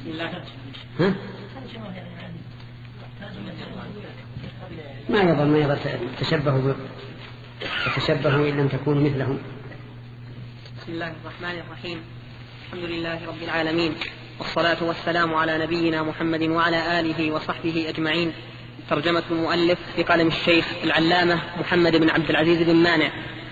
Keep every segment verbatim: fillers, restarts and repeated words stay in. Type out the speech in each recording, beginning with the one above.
ها؟ ما يظل ما يظل تشبهوا تشبهوا إن لم تكونوا مثلهم. بسم الله الرحمن الرحيم. الحمد لله رب العالمين، والصلاة والسلام على نبينا محمد وعلى آله وصحبه أجمعين. ترجمة المؤلف بقلم الشيخ العلامة محمد بن عبد العزيز بن مانع.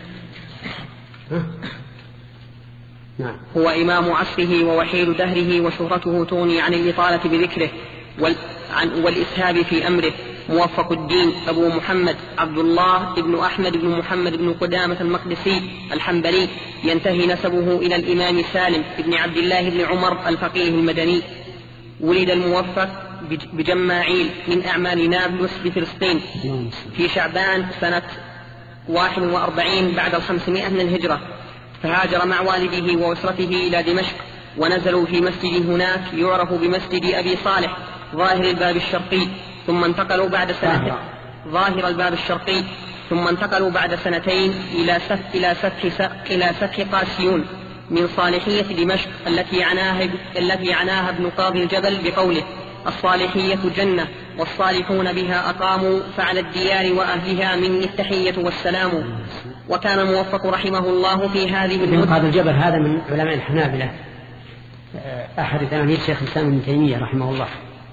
نعم. هو إمام عصره ووحيد دهره، وشهرته تغني عن الإطالة بذكره والإسهاب في أمره. موفق الدين أبو محمد عبد الله بن أحمد بن محمد بن قدامة المقدسي الحنبلي، ينتهي نسبه إلى الإمام سالم بن عبد الله بن عمر الفقيه المدني. ولد الموفق بجماعيل من أعمال نابلس بفلسطين في شعبان سنة واحد وأربعين بعد الخمسمائة من الهجرة، فهاجر مع والده وأسرته إلى دمشق، ونزلوا في مسجد هناك يعرف بمسجد أبي صالح ظاهر الباب الشرقي، ثم انتقلوا بعد سنتين ظاهر الباب الشرقي ثم انتقلوا بعد سنتين إلى سفح إلى سفح إلى سفح قاسيون من صالحية دمشق التي عناها التي عناها ابن قاضي الجبل بقوله: الصالحية جنة والصالحون بها أقاموا، فعلى الديار وأهلها مني التحية والسلام. وكان موفق رحمه الله في هذه ابن قاضي الجبل هذا من علماء الحنابلة، أحد تلاميذ شيخ الإسلام ابن تيمية رحمه الله.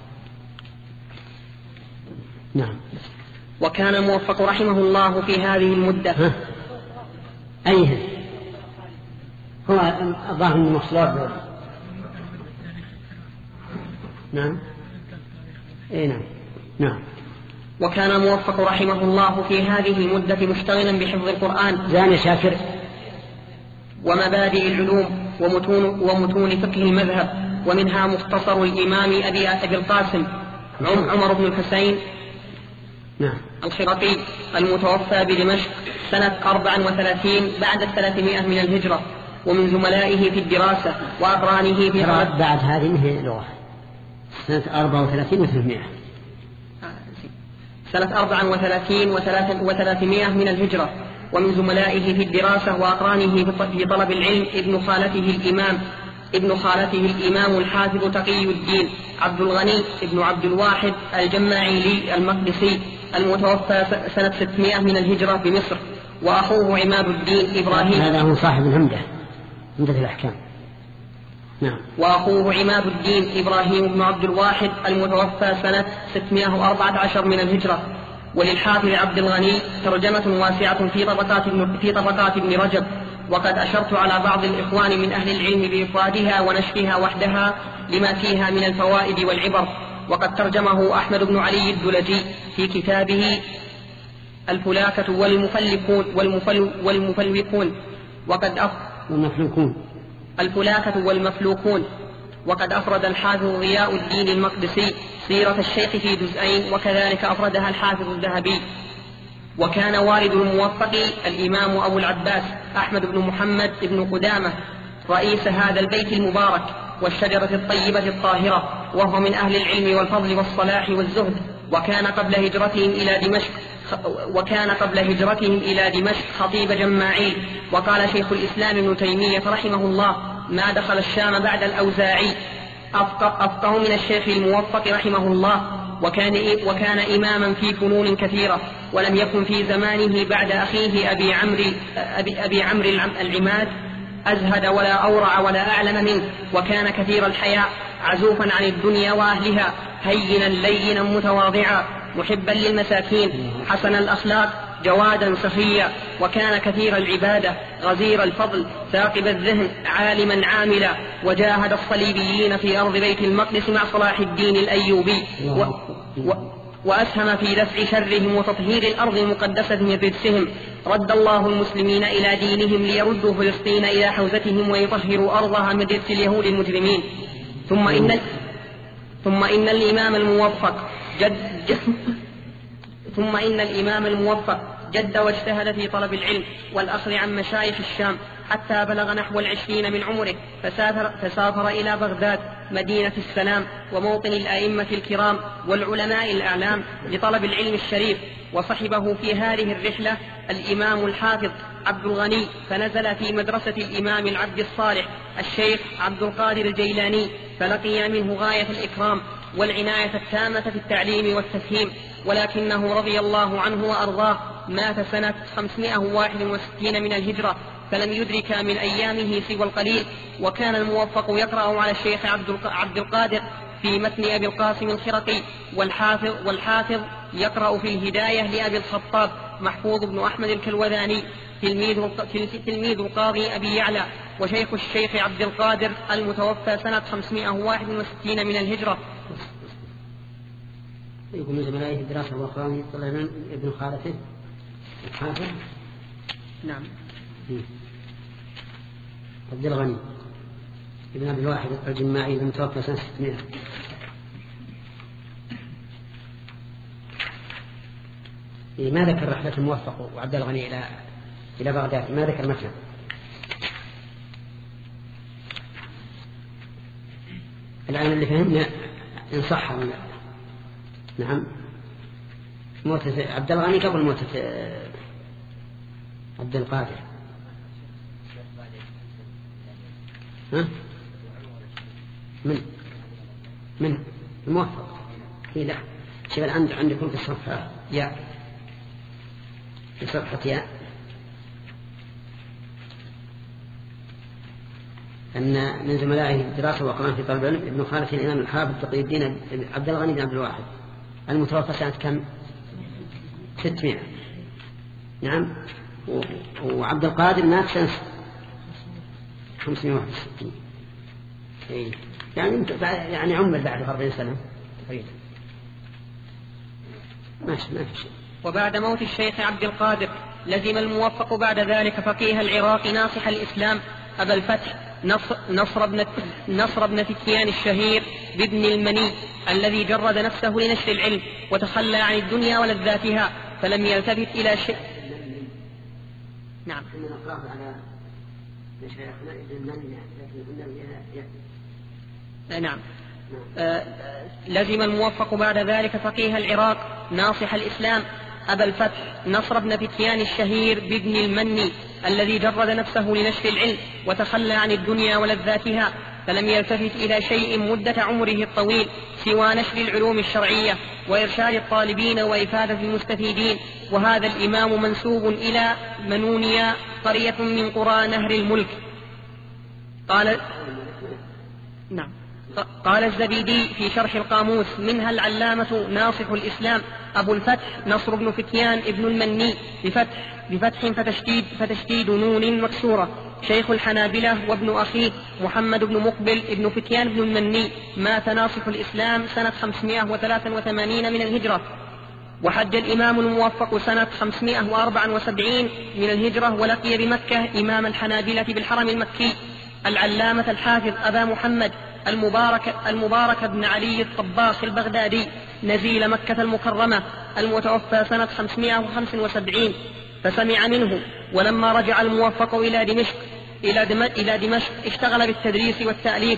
نعم. وكان موفق رحمه الله في هذه المدة. أيه هو الظاهر من مصلوب. نعم. إيه نعم. نعم. وكان موفق رحمه الله في هذه المدة مشتغلا بحفظ القرآن زاني شاكر ومبادئ العلوم ومتون, ومتون فقه المذهب، ومنها مختصر الإمام أبي, أبي القاسم عمر بن الحسين نعم. الخرقي المتوفى بدمشق سنة أربع وثلاثين بعد الثلاثمائة من الهجرة، ومن زملائه في الدراسة وأقرانه في بعد, بعد هذه لغة سنة أربع وثلاثين وثلاثمائة سنة أربع وثلاثين وثلاثمائة من الهجرة، ومن زملائه في الدراسة وأقرانه في طلب العلم ابن خالته الإمام ابن خالته الإمام الحافظ تقي الدين عبد الغني ابن عبد الواحد الجماعيلي المقدسي المتوفى سنة ستمائة من الهجرة بمصر، وأخوه عماد الدين إبراهيم. هذا هو صاحب العمدة عمدة الأحكام. نعم. وأخوه عماد الدين إبراهيم بن عبد الواحد المتوفى سنة ستمائة وأربعة عشر من الهجرة. وللحافظ عبد الغني ترجمة واسعة في طبقات في طبقات ابن رجب، وقد أشرت على بعض الإخوان من أهل العلم بإفرادها ونشرها وحدها لما فيها من الفوائد والعبر. وقد ترجمه أحمد بن علي الدلجي في كتابه الفلاكة والمفلقون والمفل والمفلقون وقد أف... والمفلوكون الفلاكة والمفلوكون وقد أفرد الحافظ ضياء الدين المقدسي سيرة الشيخ في جزئين، وكذلك أفردها الحافظ الذهبي. وكان والد الموفق الإمام أبو العباس أحمد بن محمد بن قدامة رئيس هذا البيت المبارك والشجرة الطيبة الطاهرة، وهو من أهل العلم والفضل والصلاح والزهد. وكان قبل هجرتهم إلى دمشق وكان قبل هجرتهم إلى دمشق خطيب جماعيل. وقال شيخ الإسلام ابن تيمية رحمه الله: ما دخل الشام بعد الأوزاعي أفقه من الشيخ الموفق رحمه الله، وكان, وكان إماما في فنون كثيرة، ولم يكن في زمانه بعد أخيه أبي عمرو أبي, أبي عمرو العماد أزهد ولا أورع ولا أعلم منه، وكان كثير الحياء عزوفا عن الدنيا وأهلها، هينا لينا متواضعا محبا للمساكين، حسن الأخلاق جوادا سخيا، وكان كثير العبادة غزير الفضل ثاقب الذهن عالما عاملا، وجاهد الصليبيين في أرض بيت المقدس مع صلاح الدين الأيوبي، و و وأسهم في دفع شرهم وتطهير الأرض المقدسة من رجسهم. رد الله المسلمين إلى دينهم ليردوا فلسطين إلى حوزتهم ويطهروا أرضها من رجس اليهود المجرمين. ثم إن, ثم إن الإمام الموفق جد, جد ثم إن الإمام الموفق جد واجتهد في طلب العلم والأخذ عن مشايخ الشام حتى بلغ نحو العشرين من عمره، فسافر, فسافر إلى بغداد مدينة السلام وموطن الأئمة الكرام والعلماء الأعلام لطلب العلم الشريف. وصحبه في هذه الرحلة الإمام الحافظ عبد الغني، فنزل في مدرسة الإمام العبد الصالح الشيخ عبد القادر الجيلاني، فلقي منه غاية الإكرام والعناية التامة في التعليم والتفهيم، ولكنه رضي الله عنه وأرضاه مات سنة خمسمائة وواحد وستين من الهجرة، فلم يدرك من أيامه سوى القليل. وكان الموفق يقرأ على الشيخ عبد القادر في متن أبي القاسم الخرقي، والحافظ, والحافظ يقرأ في الهداية لأبي الخطاب محفوظ بن أحمد الكلوذاني تلميذ, تلميذ القاضي أبي يعلى، وشيخ الشيخ عبد القادر المتوفى سنة خمسمائة وواحد وستين من الهجرة. يقول من زملائه الدراسة والأخراني طلعنا ابن خالته الحافظ. نعم. عبد الغني ابن أبي الواحد الجماعي المتوفى سنة ستمائة. ما ذكر رحلة الموفق وعبد الغني إلى إلى بغداد، ما ذكر متى. الآن اللي فهمنا إن صح ولا لا. نعم. موتة عبد الغني قبل موتة عبد القادر. ها؟ من من الموفق. هي لا شيء الآن عندكم في الصفحة يا في صفحة يا أن من زملائه الدراسة وقرآن في طلب العلم ابن خالد الإمام الحافظ تقي الدين عبد الغني بن عبد الواحد المتوفى سنة كم؟ ستمائة. نعم. وعبد القادر مات سنة خمسمائة وواحد وستين. يعني يعني عمر بعد أربعين سنة تقريبا. ماشي ما في شيء. وبعد موت الشيخ عبد القادر لزم الموفق بعد ذلك فقيه العراق ناصح الإسلام أبا الفتح نصر, نصر, بن, نصر بن فتيان الشهير بابن المني الذي جرد نفسه لنشر العلم وتخلى عن الدنيا ولذاتها فلم يلتفت إلى شيء. نعم. نعم. آه لزم الموفق بعد ذلك فقيه العراق ناصح الإسلام أبا الفتح نصر بن فتيان الشهير بابن المني الذي جرد نفسه لنشر العلم وتخلى عن الدنيا ولذاتها فلم يلتفت إلى شيء مدة عمره الطويل سوى نشر العلوم الشرعية وإرشاد الطالبين وإفادة المستفيدين. وهذا الإمام منسوب إلى منونيا قرية من قرى نهر الملك. قال نعم. قال الزبيدي في شرح القاموس منها العلامة ناصح الإسلام أبو الفتح نصر بن فتيان ابن المني بفتح, بفتح فتشديد, فتشديد نون مكسورة شيخ الحنابلة وابن أخيه محمد بن مقبل ابن فتيان ابن المني مات ناصح الإسلام سنة خمسمائة وثلاثة وثمانين من الهجرة. وحج الإمام الموفق سنة خمسمائة وأربعة وسبعين من الهجرة ولقي بمكة إمام الحنابلة بالحرم المكي العلامة الحافظ أبا محمد المبارك, المبارك بن علي الطباخ البغدادي نزيل مكة المكرمة المتوفى سنة خمسمائة وخمسة وسبعين فسمع منه. ولما رجع الموفق إلى دمشق إلى دمشق اشتغل بالتدريس والتأليف.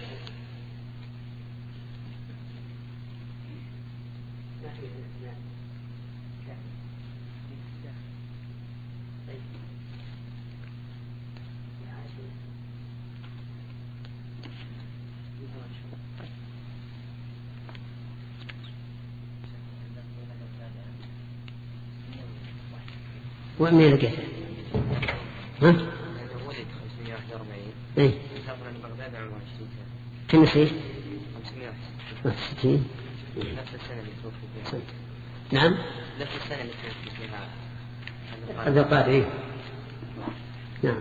ومن لقيته؟ ها؟ ولد خمسمائة وواحد وأربعين. إيه. سافر لبغداد عام عشرين سنة. كم سنة؟ خمسمائة وستين. نفس السنة اللي توفي فيها. نعم. نفس السنة اللي توفي فيها. عبد القادر. إيه. نعم.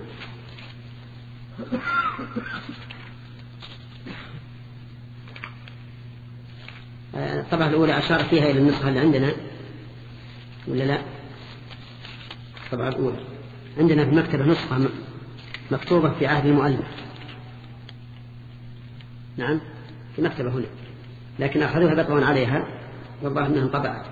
الطبعة الأولى أشار فيها إلى النسخة اللي عندنا ولا لا؟ الطبعة الأولى عندنا في المكتبة نسخة مكتوبة في عهد المؤلف. نعم في مكتبة هنا لكن أخذوها بطوا عليها والله أنها انطبعت.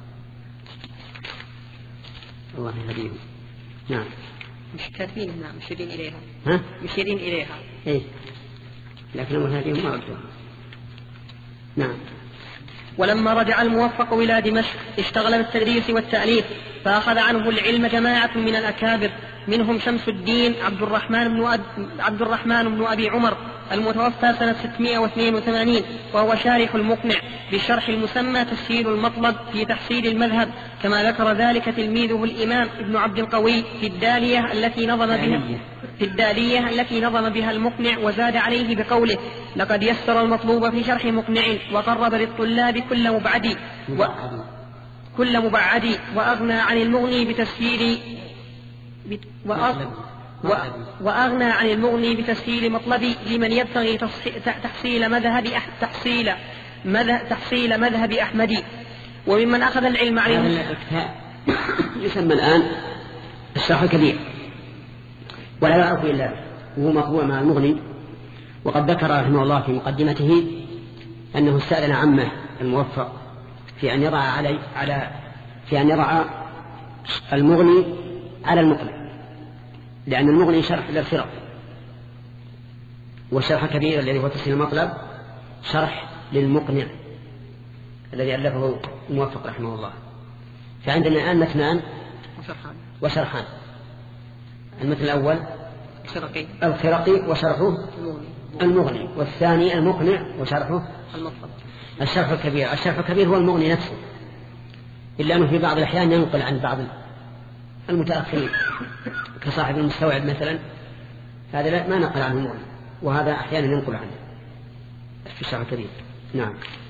الله يهديهم. نعم مش كاتبين. نعم مشيرين إليها. ها؟ مشيرين إليها. إيه لكن الله يهديهم ما ردوها. نعم. ولما رجع الموفق إلى دمشق اشتغل بالتدريس والتأليف فأخذ عنه العلم جماعة من الأكابر منهم شمس الدين عبد الرحمن بن أد... عبد الرحمن بن أبي عمر المتوفى سنة ستمائة واثنين وثمانين، وهو شارح المقنع بالشرح المسمى تسهيل المطلب في تحصيل المذهب، كما ذكر ذلك تلميذه الإمام ابن عبد القوي في الدالية التي نظم بها في الدالية التي نظم بها المقنع، وزاد عليه بقوله: لقد يسر المطلوب في شرح مقنع وقرب للطلاب كل مبعد و... كل مبعد وأغنى عن المغني بتسهيل وأغ... و... وأغنى عن المغني بتسهيل مطلبي لمن يبتغي تحصيل مذهب أح... تحصيل مذهب تحصيل مذهب أحمد. وممن أخذ العلم عن الكتاب يسمى الآن الشرح الكبير، ولا يعرف إلا وهو مطبوع مع المغني. وقد ذكر رحمه الله في مقدمته أنه استأذن عمه الموفق في أن يضع علي على في أن يضع المغني على المقنع، لأن المغني شرح للفرق، والشرح الكبير الذي هو تسهيل المطلب شرح للمقنع الذي ألفه الموفق رحمه الله. فعندنا الآن متنان وشرحان. المتن الأول الخرقي وشرحه المغني، والثاني المقنع وشرحه الشرح الكبير. الشرح الكبير هو المغني نفسه، إلا أنه في بعض الأحيان ينقل عن بعض المتأخرين كصاحب المستوعب مثلا، هذا ما نقل عنه المغني، وهذا أحيانا ينقل عنه في الشرح الكبير. نعم.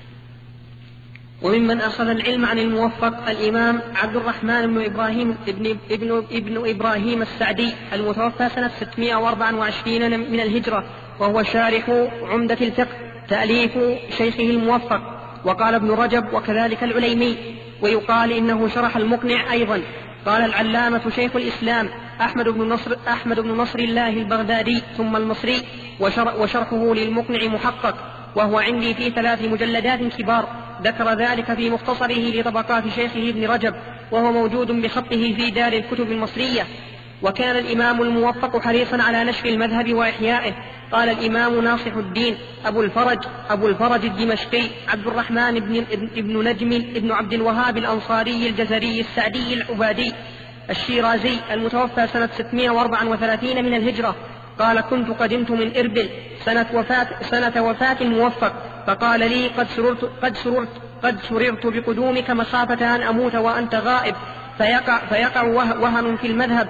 وممن أخذ العلم عن الموفق الإمام عبد الرحمن بن إبراهيم ابن, ابن, ابن إبراهيم السعدي المتوفى سنة ستمائة وأربعة وعشرين من الهجرة، وهو شارح عمدة الفقه تأليف شيخه الموفق. وقال ابن رجب وكذلك العليمي، ويقال إنه شرح المقنع أيضا. قال العلامة شيخ الإسلام أحمد بن نصر, أحمد بن نصر الله البغدادي ثم المصري، وشرحه للمقنع محقق، وهو عندي في ثلاث مجلدات كبار. ذكر ذلك في مختصره لطبقات شيخه ابن رجب، وهو موجود بخطه في دار الكتب المصرية. وكان الإمام الموفق حريصا على نشر المذهب وإحيائه. قال الإمام ناصح الدين أبو الفرج أبو الفرج الدمشقي عبد الرحمن بن, ابن نجم ابن عبد الوهاب الأنصاري الجزري السعدي العبادي الشيرازي المتوفى سنة ستمائة وأربعة وثلاثين من الهجرة، قال: كنت قدمت من إربل سنة وفاة, سنة وفاة الموفق، فقال لي: قد سررت, قد سررت, قد سررت بقدومك مخافة أن أموت وأنت غائب، فيقع, فيقع وهن في المذهب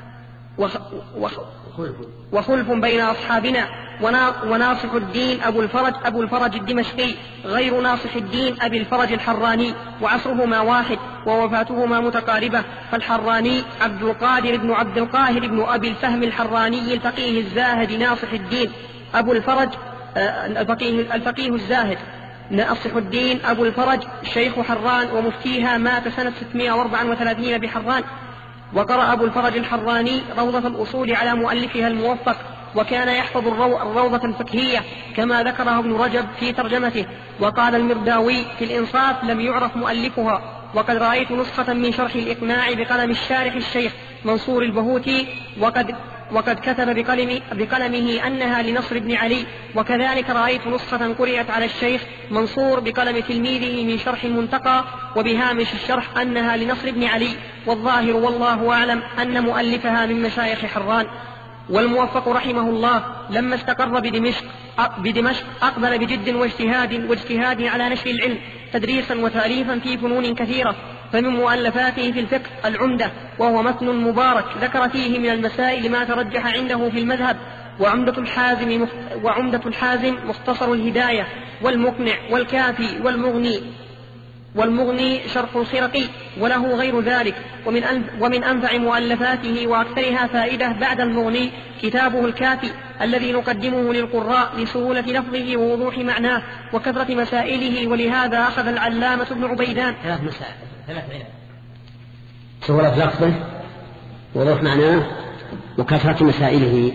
وخ وخ وخلف بين أصحابنا. وناصح الدين أبو الفرج أبو الفرج الدمشقي غير ناصح الدين أبي الفرج الحراني، وعصرهما واحد ووفاتهما متقاربة. فالحراني عبد القادر بن عبد القاهر بن أبي الفهم الحراني الفقيه الزاهد ناصح الدين أبو الفرج الفقيه, الفقيه الزاهد ناصح الدين أبو الفرج شيخ حران ومفتيها، مات سنة ستمائة وأربعة وثلاثين بحران. وقرأ أبو الفرج الحراني روضة الأصول على مؤلفها الموفق، وكان يحفظ الروضة الفقهية كما ذكره ابن رجب في ترجمته. وقال المرداوي في الإنصاف: لم يعرف مؤلفها. وقد رأيت نسخة من شرح الإقناع بقلم الشارح الشيخ منصور البهوتي، وقد وقد كتب بقلم بقلمه أنها لنصر بن علي. وكذلك رأيت نسخة قرئت على الشيخ منصور بقلم تلميذه من شرح المنتقى وبهامش الشرح أنها لنصر بن علي. والظاهر والله أعلم أن مؤلفها من مشايخ حران. والموفق رحمه الله لما استقر بدمشق, بدمشق أقبل بجد واجتهاد, واجتهاد على نشر العلم تدريسا وتأليفا في فنون كثيرة. فمن مؤلفاته في الفقه العمدة، وهو متن مبارك ذكر فيه من المسائل ما ترجح عنده في المذهب. وعمدة الحازم, وعمدة الحازم مختصر الهداية، والمقنع والكافي والمغني والمغني شرح الخرقي، وله غير ذلك. ومن, ومن أنفع مؤلفاته وأكثرها فائدة بعد المغني كتابه الكافي الذي نقدمه للقراء لسهولة لفظه ووضوح معناه وكثرة مسائله. ولهذا أخذ العلامة ابن عبيدان ثلاث مسائل ثلاث علل: سهولة لفظه، ووضوح معناه، وكثرة مسائله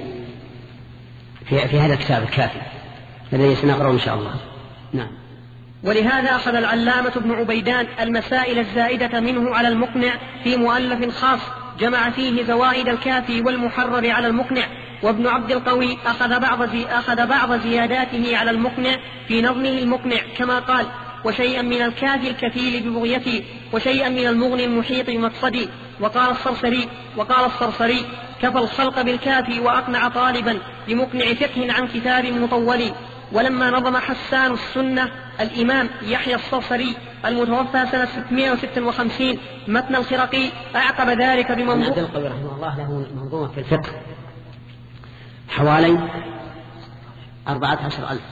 في, في هذا الكتاب الكافي الذي سنقرأه إن شاء الله. نعم. ولهذا أخذ العلامة ابن عبيدان المسائل الزائدة منه على المقنع في مؤلف خاص جمع فيه زوائد الكافي والمحرر على المقنع. وابن عبد القوي أخذ بعض, زي أخذ بعض زياداته على المقنع في نظمه المقنع، كما قال: وشيئا من الكافي الكفيل ببغيتي، وشيئا من المغني المحيط بمقصدي. وقال الصرصري وقال الصرصري كفى الخلق بالكافي وأقنع طالبا بمقنع فقه عن كتاب مطول. ولما نظم حسان السنة الإمام يحيى الصرصري المتوفى سنة ستمائة وستة وخمسين متن الخرقي أعقب ذلك بمنظومة. ابن عبد القوي رحمه الله له منظومة في الفقه حوالي أربعة عشر ألف،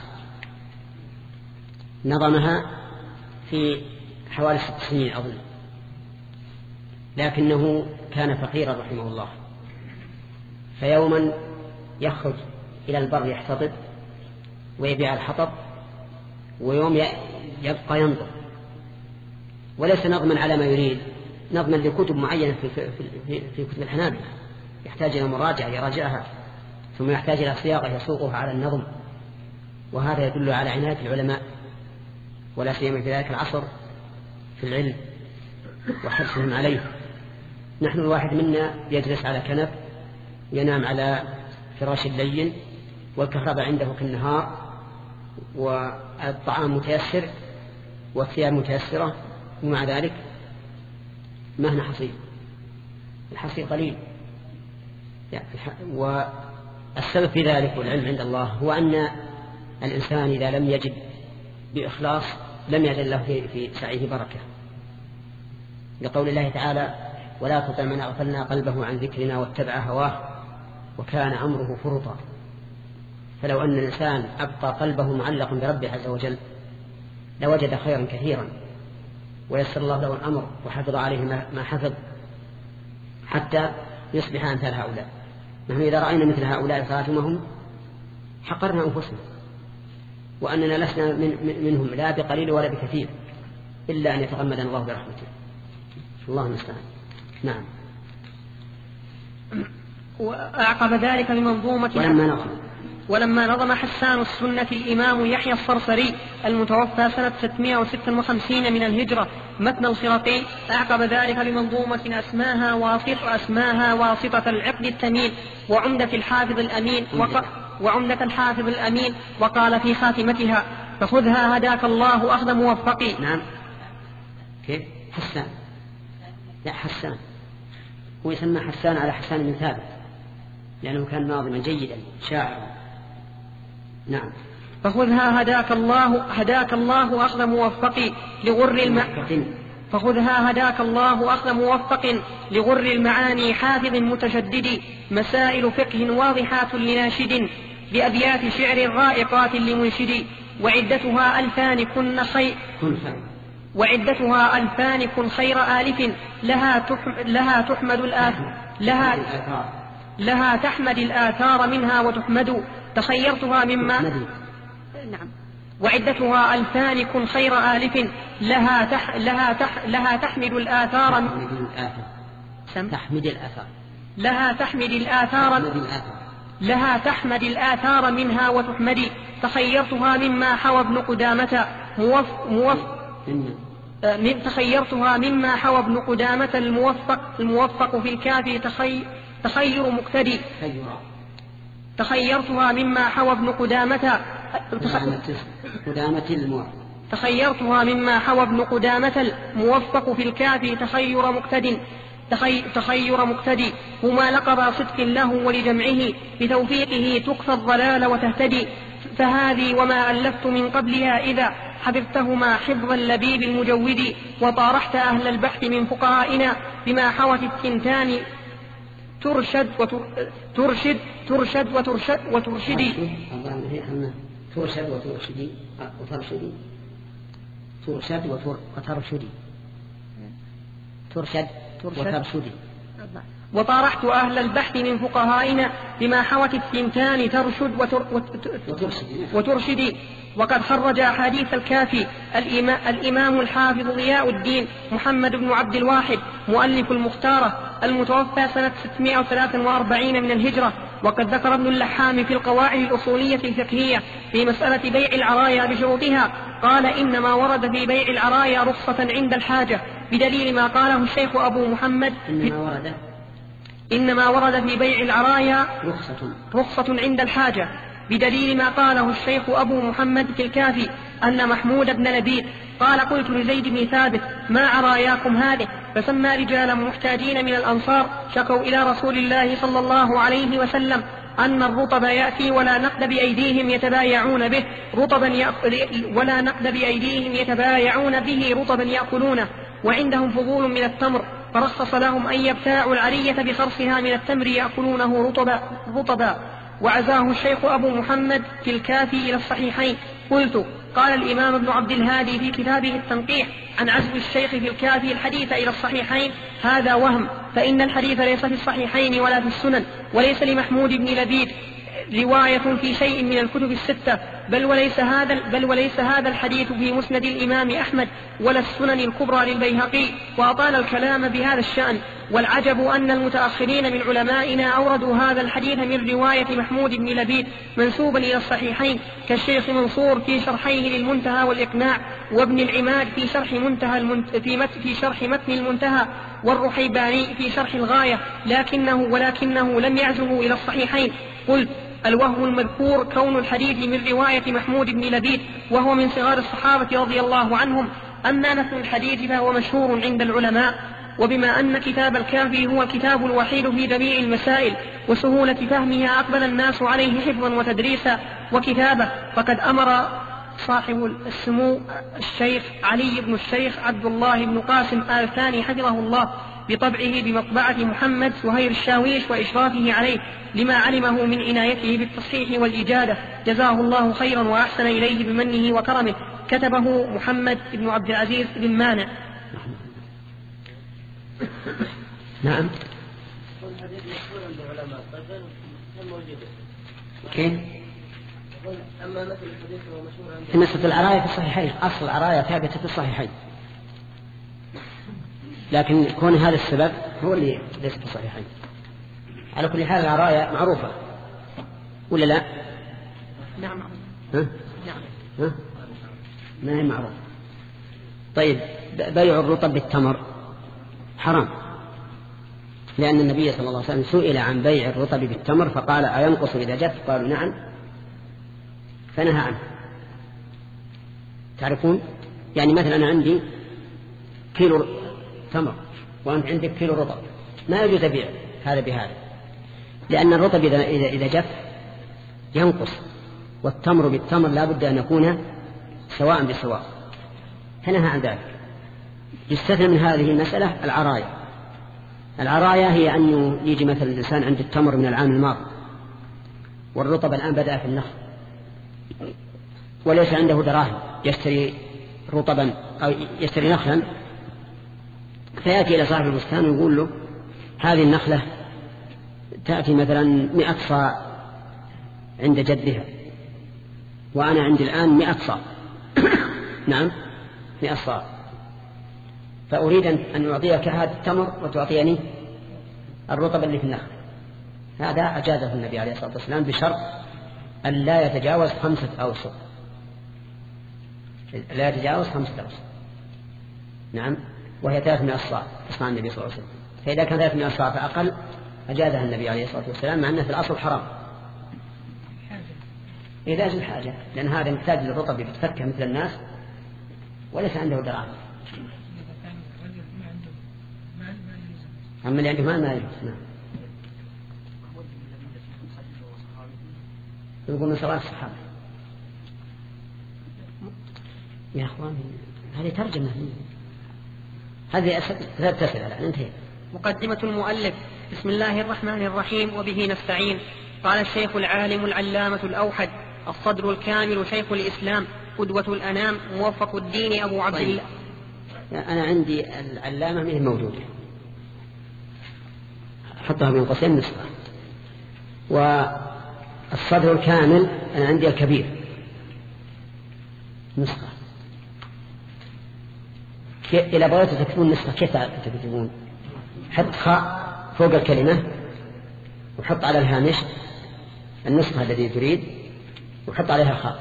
نظمها في حوالي ست سنين أظن، لكنه كان فقيرا رحمه الله، فيوما يخرج إلى البر يحتطب ويبيع الحطب، ويوم يبقى ينظر، وليس نظما على ما يريد، نظما لكتب معينة في, في, في, في كتب الحنابلة يحتاج إلى مراجعة يراجعها، ثم يحتاج إلى صياغة يسوقها على النظم، وهذا يدل على عناية العلماء ولا سيما في ذلك العصر في العلم وحرصهم عليه. نحن الواحد منا يجلس على كنب ينام على فراش لين والكهرباء عنده في النهار والطعام متيسر والثياب متيسرة، ومع ذلك ما هنا حصيل، الحصيل قليل. والسبب في ذلك والعلم عند الله هو أن الإنسان إذا لم يجد بإخلاص لم يجد له في, في سعيه بركة، لقول الله تعالى ولا تطع من أغفلنا قلبه عن ذكرنا واتبع هواه وكان أمره فرطا. فلو أن الإنسان أبقى قلبه معلقا بربه عز وجل لوجد خيرا كثيرا ويسر الله له الأمر وحفظ عليه ما حفظ حتى يصبح أمثال هؤلاء. نحن إذا رأينا مثل هؤلاء خاتمهم حقرنا أنفسنا، وأننا لسنا من منهم لا بقليل ولا بكثير، إلا أن يتغمدنا الله برحمته. الله المستعان. نعم. وأعقب ذلك بمنظومة ولما نظم ولما نظم حسان السنة الإمام يحيى الصرصري المتوفى سنة ستمائة وستة وخمسين من الهجرة متن الخرقي أعقب ذلك بمنظومة أسماها واسطة أسماها واسطة العقد التمين وعمدة الحافظ الأمين وق... وعمدة الحافظ الأمين وقال في خاتمتها فخذها هداك الله أخذ موفقي. نعم. كيف حسان؟ لا حسان هو يسمى حسان على حسان بن ثابت لأنه كان ناظما جيدا شاعرا. نعم. فخذها هداك الله هداك الله أخذ موفقي لغر الم... فخذها هداك الله أخذ موفق لغر المعاني حافظ متشدد مسائل فقه واضحات لناشد بأبيات شعر رائقات لمنشد وعدتها ألفان كن خير وعدتها ألفان كن خير آلف لها تحم... لها تحمد الآثار لها لها تحمد الآثار منها وتحمد تخيرتها مما نعم وعدتها ألفان كن خير آلف لها تح... لها تح... لها تحمد الآثار تحمد الآثار لها تحمد الآثار لها تحمد الآثار منها وتحمد تخيرتها مما حوى ابن قدامة موف... موف... من تخيرتها مما حوى ابن قدامة الموفق الموفق في الكافي تخي... تخير مقتدي تخيرتها مما حوى ابن قدامة قدامة الموفق تخيرتها مما حوى ابن قدامة الموفق في الكافي تخير مقتد تخي... تخير مقتدي هما لقب صدق له ولجمعه بتوفيقه تكفى الضلال وتهتدي فهذه وما ألفت من قبلها إذا حفظتهما حفظ اللبيب المجود وطارحت أهل البحث من فقهائنا بما حوت التنتان ترشد وترشد ترشد وترشد وترشدي ترشد وترشدي وترشدي ترشد وترشدي ترشد وترشدي وطارحت أهل البحث من فقهائنا بما حوت الثنتان ترشد وتر وترشدي وقد خرج أحاديث الكافي الإمام الحافظ ضياء الدين محمد بن عبد الواحد مؤلف المختارة المتوفى سنة ستمائة وثلاث وأربعين من الهجرة. وقد ذكر ابن اللحام في القواعد الأصولية الفقهية في مسألة بيع العرايا بشروطها قال إنما ورد في بيع العرايا رخصة عند الحاجة بدليل ما قاله الشيخ أبو محمد إنما ورد إنما ورد في بيع العرايا رخصة رخصة عند الحاجة بدليل ما قاله الشيخ أبو محمد في الكافي أن محمود بن لبيد قال قلت لزيد بن ثابت ما عراياكم هذه فسمى رجالا محتاجين من الأنصار شكوا إلى رسول الله صلى الله عليه وسلم أن الرطب يأتي ولا نقد بأيديهم يتبايعون به رطبا يأكل ولا نقد بأيديهم يتبايعون به رطبا يأكلونه وعندهم فضول من التمر، فرخص لهم أن يبتاعوا العرية بخرصها من التمر يأكلونه رطبا, رطبا وعزاه الشيخ أبو محمد في الكافي إلى الصحيحين. قلت: قال الإمام ابن عبد الهادي في كتابه التنقيح عن عزو الشيخ في الكافي الحديث إلى الصحيحين هذا وهم، فإن الحديث ليس في الصحيحين ولا في السنن، وليس لمحمود بن لبيد رواية في شيء من الكتب الستة، بل وليس هذا بل وليس هذا الحديث في مسند الإمام أحمد ولا السنن الكبرى للبيهقي، وأطال الكلام بهذا الشأن. والعجب أن المتأخرين من علمائنا أوردوا هذا الحديث من رواية محمود بن لبيد منسوبا إلى الصحيحين، كالشيخ منصور في شرحيه للمنتهى والإقناع، وابن العماد في شرح منتهى المنت... في, مت... في شرح متن المنتهى، والرحيباني في شرح الغاية، لكنه ولكنه لم يعزه إلى الصحيحين. قلت: الوهم المذكور كون الحديث من رواية محمود بن لبيد، وهو من صغار الصحابة رضي الله عنهم. أما نفس الحديث فهو مشهور عند العلماء، وبما أن كتاب الكافي هو الكتاب الوحيد في جميع المسائل وسهولة فهمها أقبل الناس عليه حفظا وتدريسا وكتابة، فقد أمر صاحب السمو الشيخ علي بن الشيخ عبد الله بن قاسم آل ثاني حفظه الله بطبعه بمطبعة محمد سهير الشاويش وإشرافه عليه، لما علمه من عنايته بالتصحيح والإجادة، جزاه الله خيرا وأحسن إليه بمنه وكرمه. كتبه محمد بن عبد العزيز بن مانع. نعم. كيف؟ مسألة العراية في الصحيحين، أصل العراية ثابتة في الصحيحين، لكن كون هذا السبب هو اللي ليس في الصحيحين. على كل حال العراية معروفة ولا لا؟ نعم. ها؟ نعم. ها؟ ما هي معروفة. طيب، بيع الرطب بالتمر حرام، لأن النبي صلى الله عليه وسلم سئل عن بيع الرطب بالتمر فقال: أينقص إذا جف؟ قالوا: نعم، فنهى عنه. تعرفون؟ يعني مثلا أنا عندي كيلو تمر وأنت عندك كيلو رطب، ما يجوز أبيع هذا بهذا، لأن الرطب إذا, إذا, إذا جف ينقص، والتمر بالتمر لا بد أن يكون سواء بسواء، فنهى عن ذلك. يستثنى من هذه المسألة العراية. العراية هي أن يجي مثلا الإنسان عند التمر من العام الماضي والرطب الآن بدأ في النخل وليس عنده دراهم يشتري رطبا أو يشتري نخلا، فيأتي إلى صاحب البستان ويقول له: هذه النخلة تأتي مثلا مئة صاع عند جدها، وأنا عندي الآن مئة صاع نعم مئة صاع، فأريد أن أعطيك هذا التمر وتعطيني الرطب اللي في النخل. هذا أجازه النبي عليه الصلاة والسلام بشرط أن لا يتجاوز خمسة أوسق، لا يتجاوز خمسة أوسق، نعم، وهي ثلاثمائة صاع أصنع النبي صلى الله عليه وسلم. فإذا كان ثلاثمائة صاع فأقل أجازها النبي عليه الصلاة والسلام، مع أنه في الأصل حرام إذا جاء الحاجة، لأن هذا محتاج للرطب يتفكه مثل الناس وليس عنده دراهم. أما اللي عنده مال ما يجوز. نعم. يقول من صلاة الصحابة. يا أخوان هذه ترجمة، هذه ثلاث أسئلة الآن انتهي. مقدمة المؤلف. بسم الله الرحمن الرحيم، وبه نستعين. قال الشيخ العالم العلامة الأوحد الصدر الكامل شيخ الإسلام قدوة الأنام موفق الدين أبو عبد الله. أنا عندي العلامة منه موجودة، حطها بين قوسين نسخة. والصدر الكامل أنا عندي الكبير نسخة. إذا بغيت تكتبون نسخة كيف تكتبون؟ حط خاء فوق الكلمة وحط على الهامش النسخة التي تريد وحط عليها خاء.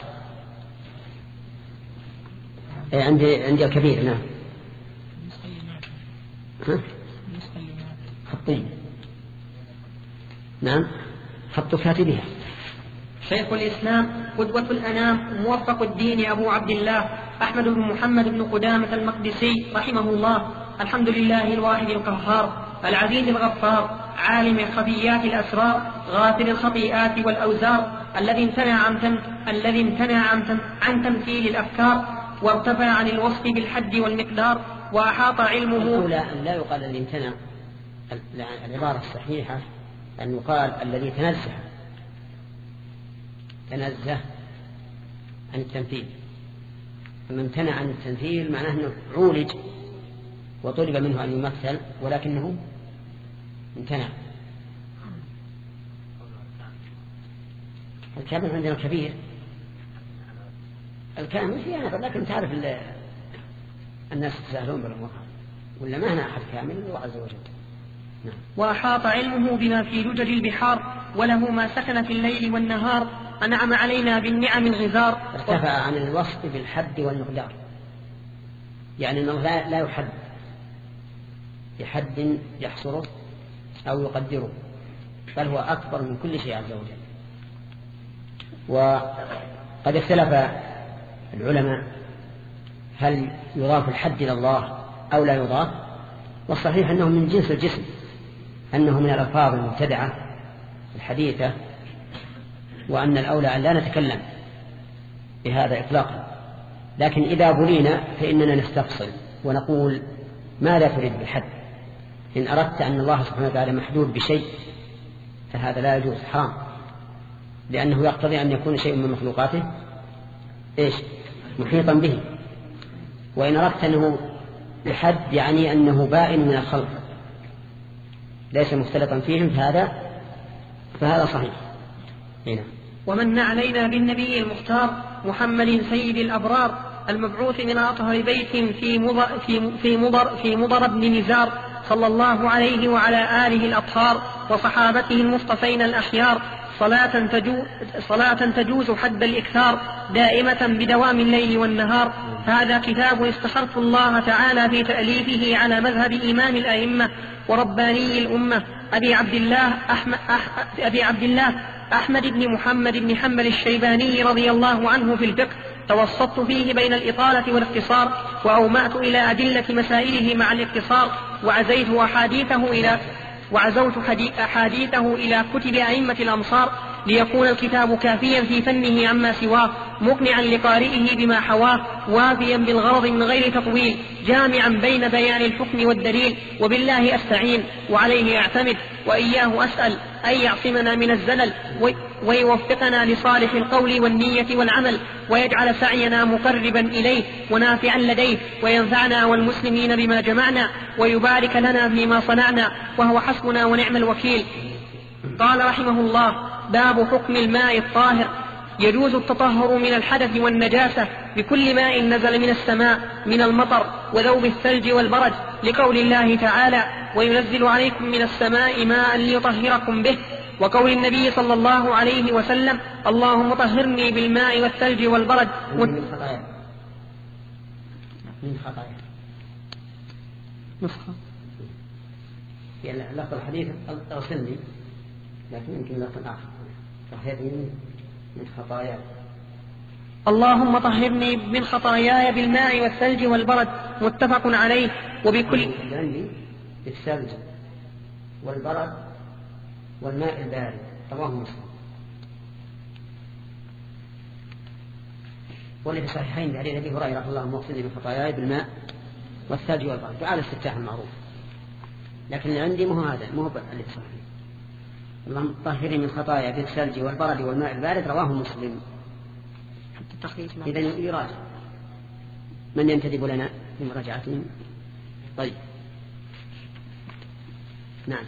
عندي عندي الكبير. نعم. ها؟ خطين. نعم، حطوا كاتبها. شيخ الإسلام قدوة الأنام موفق الدين أبو عبد الله أحمد بن محمد بن قدامة المقدسي رحمه الله، الحمد لله الواحد القهار العزيز الغفار عالم خفيات الأسرار غافر الخطيئات والأوزار الذي امتنع عن تم... الذي امتنع عن, تم... عن تمثيل الأفكار وارتفع عن الوصف بالحد والمقدار وأحاط علمه. الأولى أن لا يقال الذي امتنع، العبارة الصحيحة أن يقال الذي تنزه تنزه عن التمثيل. فمن امتنع عن التمثيل معناه أنه عولج وطلب منه أن يمثل ولكنه امتنع. الكامل عندنا كبير، الكامل فيه نظر، لكن تعرف الناس يتساهلون بالأمور، ولا ما هنا أحد كامل الله عز وجل. نعم. وأحاط علمه بما في لجج البحار وله ما سكن في الليل والنهار أنعم علينا بالنعم الغزار. ارتفع عن الوصف بالحد والمقدار، يعني أنه لا, لا يحد بحد يحصره أو يقدره، بل هو أكبر من كل شيء عز وجل. وقد اختلف العلماء هل يضاف الحد إلى الله أو لا يضاف، والصحيح أنه من جنس الجسم، أنه من الألفاظ المبتدعة الحديثة، وأن الأولى أن لا نتكلم بهذا إطلاقا. لكن إذا بلينا فإننا نستفصل ونقول ماذا تريد بالحد؟ إن أردت أن الله سبحانه وتعالى محدود بشيء فهذا لا يجوز، حرام، لأنه يقتضي أن يكون شيء من مخلوقاته إيش محيطا به. وإن أردت أنه بحد يعني أنه بائن من الخلق ليس مختلطا فيهم فهذا فهذا صحيح. هنا. ومن علينا بالنبي المختار محمد سيد الأبرار المبعوث من أطهر بيت في مضر في في مضر في مضر بن نزار صلى الله عليه وعلى آله الأطهار وصحابته المصطفين الأخيار صلاة تجوز, صلاة تجوز حد الإكثار دائمة بدوام الليل والنهار. هذا كتاب استخرت الله تعالى في تأليفه على مذهب إمام الأئمة ورباني الأمة أبي عبد الله أحمد, أبي عبد الله أحمد بن محمد بن حنبل الشيباني رضي الله عنه في الفقه. توسطت فيه بين الإطالة والاختصار وأومأت إلى أدلة مسائله مع الاختصار وعزيت أحاديثه إلى وعزوت أحاديثه إلى كتب أئمة الأمصار ليكون الكتاب كافيا في فنه عما سواه مقنعا لقارئه بما حواه وافيا بالغرض من غير تطويل جامعا بين بيان الحكم والدليل. وبالله أستعين وعليه أعتمد وإياه أسأل أن يعصمنا من الزلل ويوفقنا لصالح القول والنية والعمل ويجعل سعينا مقربا إليه ونافعا لديه وينفعنا والمسلمين بما جمعنا ويبارك لنا فيما صنعنا وهو حسبنا ونعم الوكيل. قال رحمه الله: باب حكم الماء الطاهر. يجوز التطهر من الحدث والنجاسة بكل ماء نزل من السماء من المطر وذوب الثلج والبرد لقول الله تعالى: وينزل عليكم من السماء ماء ليطهركم به، وقول النبي صلى الله عليه وسلم: اللهم طهرني بالماء والثلج والبرد. من خطايا من خطايا نسخة يعني لفظ الحديث أغسلني، لكن يمكن لفظ آخر طهرني من خطايا. اللهم طهرني من خطاياي بالماء والثلج والبرد متفق عليه. وبكل يعني بالثلج والبرد والماء البارد رواه مسلم. واللي في الصحيحين بحديث أبي هريرة: اللهم اغسلني من خطاياي بالماء والثلج والبرد، دعاء الاستفتاح المعروف. لكن اللي عندي مو هذا، مو اللي في الصحيح. اللهم طهرني من خطاياي بالثلج والبرد والماء البارد رواه مسلم. إذا يراجع من ينتدب لنا في مراجعتهم. طيب نعم.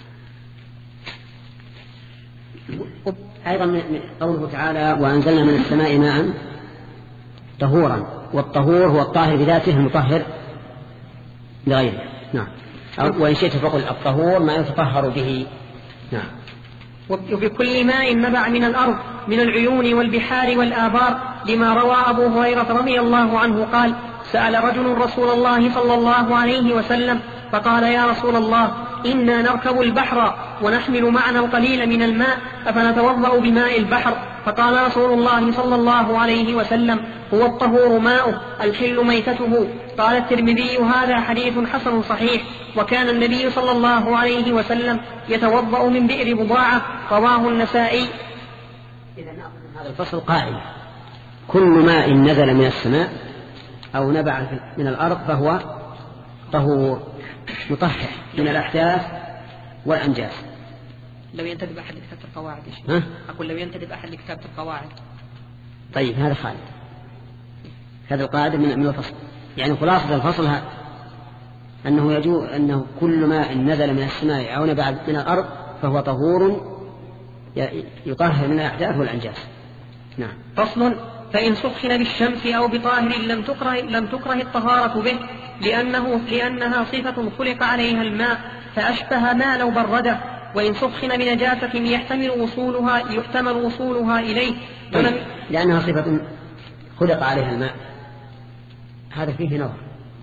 أيضا من قوله تعالى: وأنزلنا من السماء ماء طهورا، والطهور هو الطاهر بذاته المطهر لغيره. نعم. وإن شئت فقل الطهور ما يتطهر به. نعم. وبكل ماء نبع من الأرض من العيون والبحار والآبار لما روى أبو هريرة رضي الله عنه قال: سأل رجل رسول الله صلى الله عليه وسلم فقال: يا رسول الله، إنا نركب البحر ونحمل معنا القليل من الماء أفنتوضأ بماء البحر؟ فقال رسول الله صلى الله عليه وسلم هو الطهور ماؤه الحل ميتته. قال الترمذي هذا حديث حسن صحيح. وكان النبي صلى الله عليه وسلم يتوضأ من بئر بضاعة. رواه النسائي. إذا نأخذ هذا الفصل قاعدة: كل ماء نزل من السماء أو نبع من الأرض فهو طهور مطهر من الأحداث والأنجاس. لو ينتدب أحد لكتابة القواعد ها؟ أقول لو ينتدب أحد لكتابة القواعد. طيب هذا خالد، هذا القاعدة من من الفصل. يعني خلاصة الفصل هذا أنه يجوز أنه كل ماء نزل من السماء أو نبع من الأرض فهو طهور يطهر من الأحداث والأنجاس. نعم. فصل: فإن سخن بالشمس أو بطاهر لم تكره, لم تكره الطهارة به لأنه لأنها صفة خلق عليها الماء فأشبه ما لو برده. وإن سخن بنجاسة يحتمل وصولها يحتمل وصولها إليه طيب. لأنها صفة خلق عليها الماء هذا فيه نظر،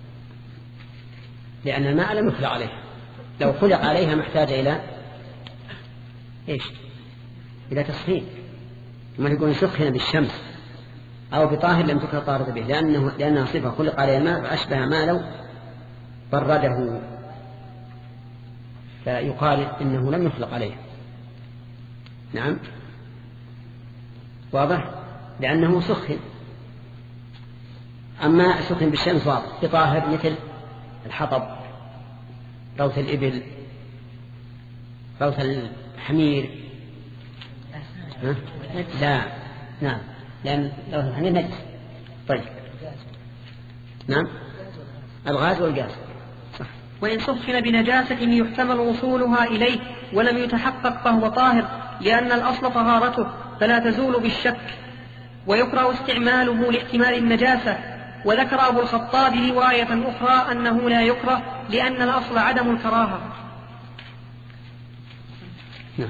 لأن الماء لم يخلق عليها. لو خلق عليها محتاج إلى إيش؟ إلى تسخين. ثم يقول سخن بالشمس أو بطاهر لم تكره الطهارة به لأنه لأنها صفة خلق عليها الماء فأشبه ما لو برده، فيقال إنه لم يخلق عليه. نعم واضح، لأنه سخن. أما سخن بالشمس واضح. بطاهر مثل الحطب، روث الإبل، روث الحمير. ها؟ لا نعم، لأن روث الحمير نجس. طيب نعم، الغاز والغاز. وإن سخن بنجاسة يحتمل وصولها إليه ولم يتحقق فهو طاهر لأن الأصل طهارته فلا تزول بالشك. ويكره استعماله لاحتمال النجاسة. وذكر أبو الخطاب رواية أخرى أنه لا يكره لأن الأصل عدم الكراهة. نعم.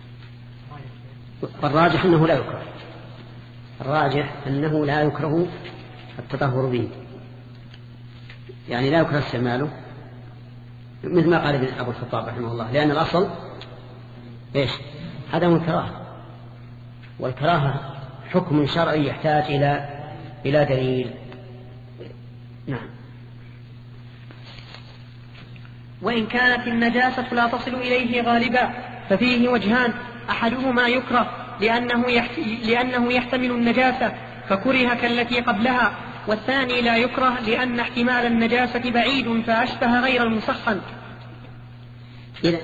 والراجح أنه لا يكره، الراجح أنه لا يكره التطهر به، يعني لا يكره استعماله مثل ما قال ابن أبو الخطاب رحمه الله، لأن الأصل إيش؟ عدم الكراهة، والكراهة حكم شرعي يحتاج إلى إلى دليل. نعم. وإن كانت النجاسة لا تصل إليه غالبا ففيه وجهان: أحدهما يكره لأنه, لأنه يحتمل النجاسة فكره كالتي قبلها، والثاني لا يكره لأن احتمال النجاسة بعيد فأشبه غير المسخن. إذن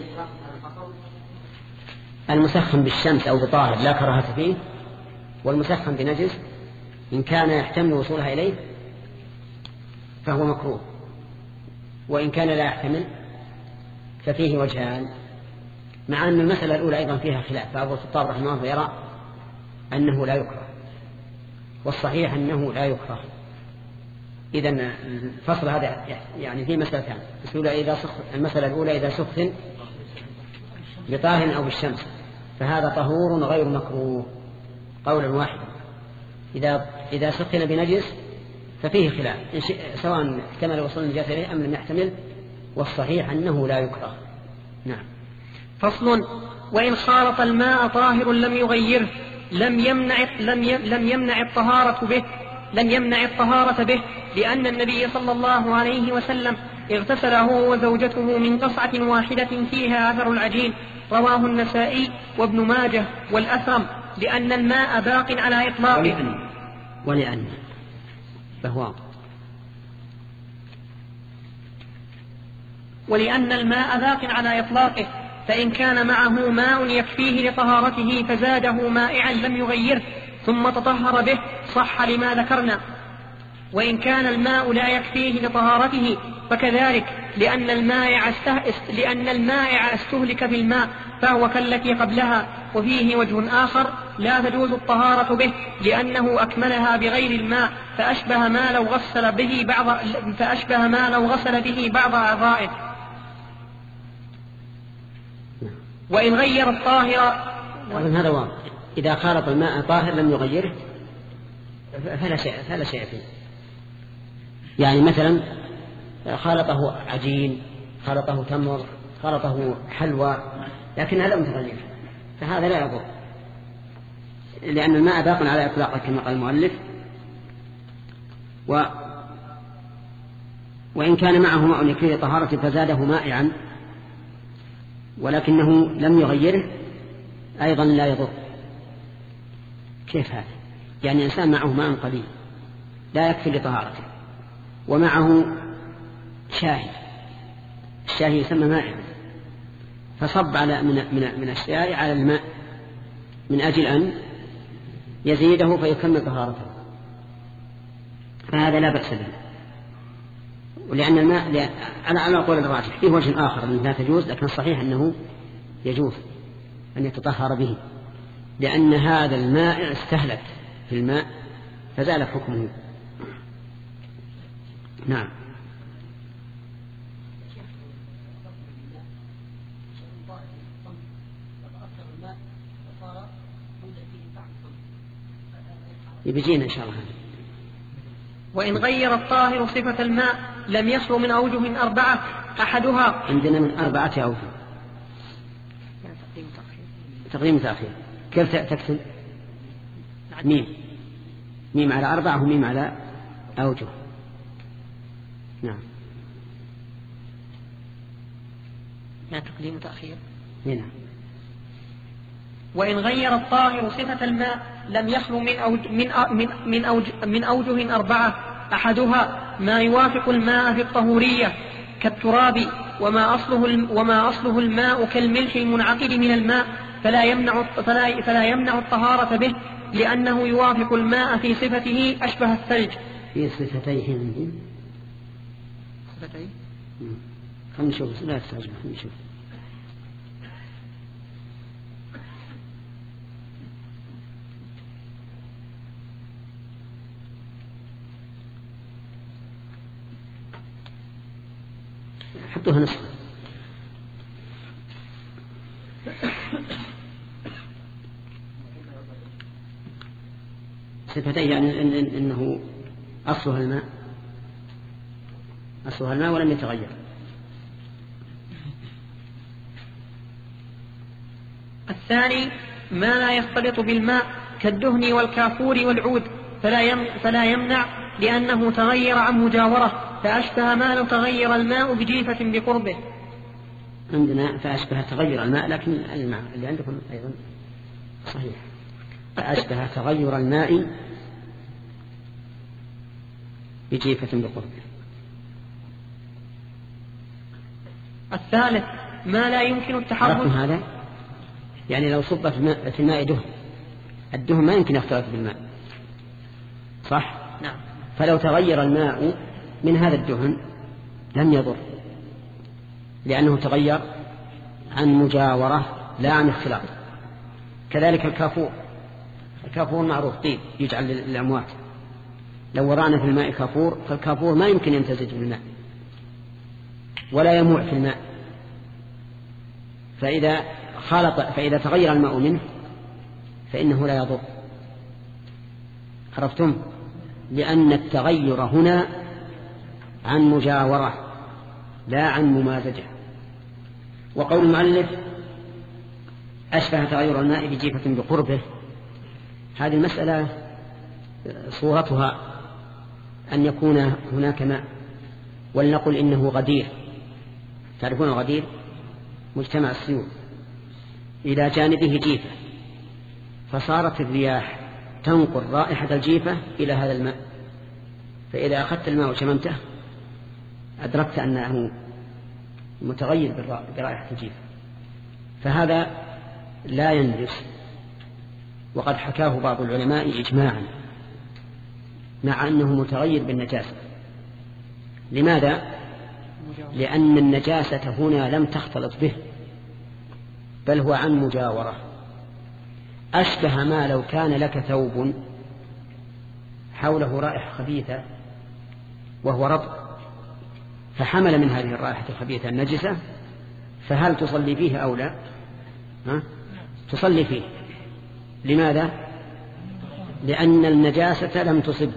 المسخن بالشمس أو بطاهر لا كراهة فيه، والمسخن بنجس إن كان يحتمل وصولها إليه فهو مكروه، وإن كان لا يحتمل ففيه وجهان، مع أن المسألة الأولى أيضا فيها خلاف. فأبو الخطاب رحمه الله يرى أنه لا يكره، والصحيح أنه لا يكره. إذن الفصل هذا يعني فيه مسألتان: المسألة الأولى إذا سخن بطاهر أو بالشمس فهذا طهور غير مكروه قولا واحدا. إذا إذا سخن بنجس ففيه خلاف سواء احتمل وصول النجاسة إليه أم لم يحتمل، والصحيح أنه لا يكره. نعم. فصل: وإن خالط الماء طاهر لم يغيره لم يمنع لم لم يمنع الطهارة به لم يمنع الطهارة به لأن النبي صلى الله عليه وسلم اغتسل هو وزوجته من قصعة واحدة فيها أثر العجين. رواه النسائي وابن ماجه والأثرم، لأن الماء باق على إطلاقه. ولأن, ولأن فهو ولأن الماء باق على إطلاقه، فإن كان معه ماء يكفيه لطهارته فزاده مائعا لم يغيره ثم تطهر به صح لما ذكرنا. وإن كان الماء لا يكفيه لطهارته فكذلك، لأن المائع لأن المائع استهلك بالماء فهو كالتي قبلها. وفيه وجه آخر: لا تجوز الطهارة به لأنه أكملها بغير الماء فأشبه ما لو غسل به بعض فأشبه ما لو غسل به بعض أعضائه. وإن غير الطاهر هذا واضح. إذا خالط الماء طاهر لم يغيره فلا شيء فلا شيء فيه. يعني مثلا خالطه عجين، خالطه تمر، خلطه حلوى لكنها لم تغير فهذا لا يضر، لأن الماء باق على إطلاقه كما قال المؤلف. و وإن كان معه ماء يكفيه طهارة فزاده مائعا ولكنه لم يغيره أيضا لا يضر. كيف هذا؟ يعني إنسان معه ماء قليل لا يكفي لطهارته ومعه شاهي، الشاهي يسمى مائعا، فصب على من, من, من الشاي على الماء من أجل أن يزيده فيكمل طهارته، فهذا لا بأس به. ولأن الماء لأن أنا على قول الراجح فيه وجه آخر أنه لا تجوز، لكن الصحيح أنه يجوز أن يتطهر به، لأن هذا الماء استهلك في الماء فزال حكمه. نعم. يبجينا إن شاء الله. وإن غير الطاهر صفة الماء لم يخلو من أوجه أربعة أحدها عندنا من أربعة أوجه تقديم تأخير. كيف تكتب؟ ميم ميم على أربعة وميم على أوجه. نعم. لا تقديم تأخير. هنا. وإن غير الطاهر صفة الماء لم يخلو من أوج من من من أوجه, من أوجه أربعة أحدها ما يوافق الماء في الطهورية كالتراب وما أصله وما أصله الماء كالملح المنعقد من الماء فلا يمنع فلا فلا يمنع الطهارة به لأنه يوافق الماء في صفته أشبه الثلج. في صفتيه من صفتيه. خلنا نشوف لا تستعجل خلنا نشوف. حطوها نسخة. صفتيه يعني إن إن إنه أصلها الماء أصلها الماء ولم يتغير. الثاني ما لا يختلط بالماء كالدهن والكافور والعود فلا يم فلا يمنع لأنه تغير عن مجاورة فأشبه ما لو تغير الماء بجيفة بقربه. عندنا فأشبه تغير الماء، لكن الماء اللي عندكم أيضا صحيح فأشبه تغير الماء بجيفة بقربه. الثالث ما لا يمكن التحرك. هذا يعني لو صب في الماء دهن، الدهن ما يمكن يختلط بالماء صح؟ نعم. فلو تغير الماء من هذا الدهن لم يضر لأنه تغير عن مجاورة لا عن اختلاط. كذلك الكافور، الكافور معروف طيب يجعل للأموات، لو وضعنا في الماء كافور فالكافور ما يمكن يمتزج بالماء ولا يموع في الماء، فإذا خالط فإذا تغير الماء منه فإنه لا يضر. عرفتم؟ لأن التغير هنا عن مجاورة لا عن ممازجة. وقول المؤلف أشبه تغير الماء بجيفة بقربه، هذه المسألة صورتها أن يكون هناك ماء ولنقل إنه غدير، تعرفون الغدير مجتمع السيول، إلى جانبه جيفة فصارت الرياح تنقل رائحة الجيفة إلى هذا الماء، فإذا أخذت الماء وشممته أدركت أنه متغير برائحة الجيفة، فهذا لا ينجس. وقد حكاه بعض العلماء إجماعا مع أنه متغير بالنجاسة. لماذا؟ لأن النجاسة هنا لم تختلط به بل هو عن مجاورة. أشبه ما لو كان لك ثوب حوله رائحة خبيثة وهو رطب فحمل من هذه الرائحة الخبيثة النجسة، فهل تصلي فيه أو لا؟ ها؟ تصلي فيه. لماذا؟ لأن النجاسة لم تصبه،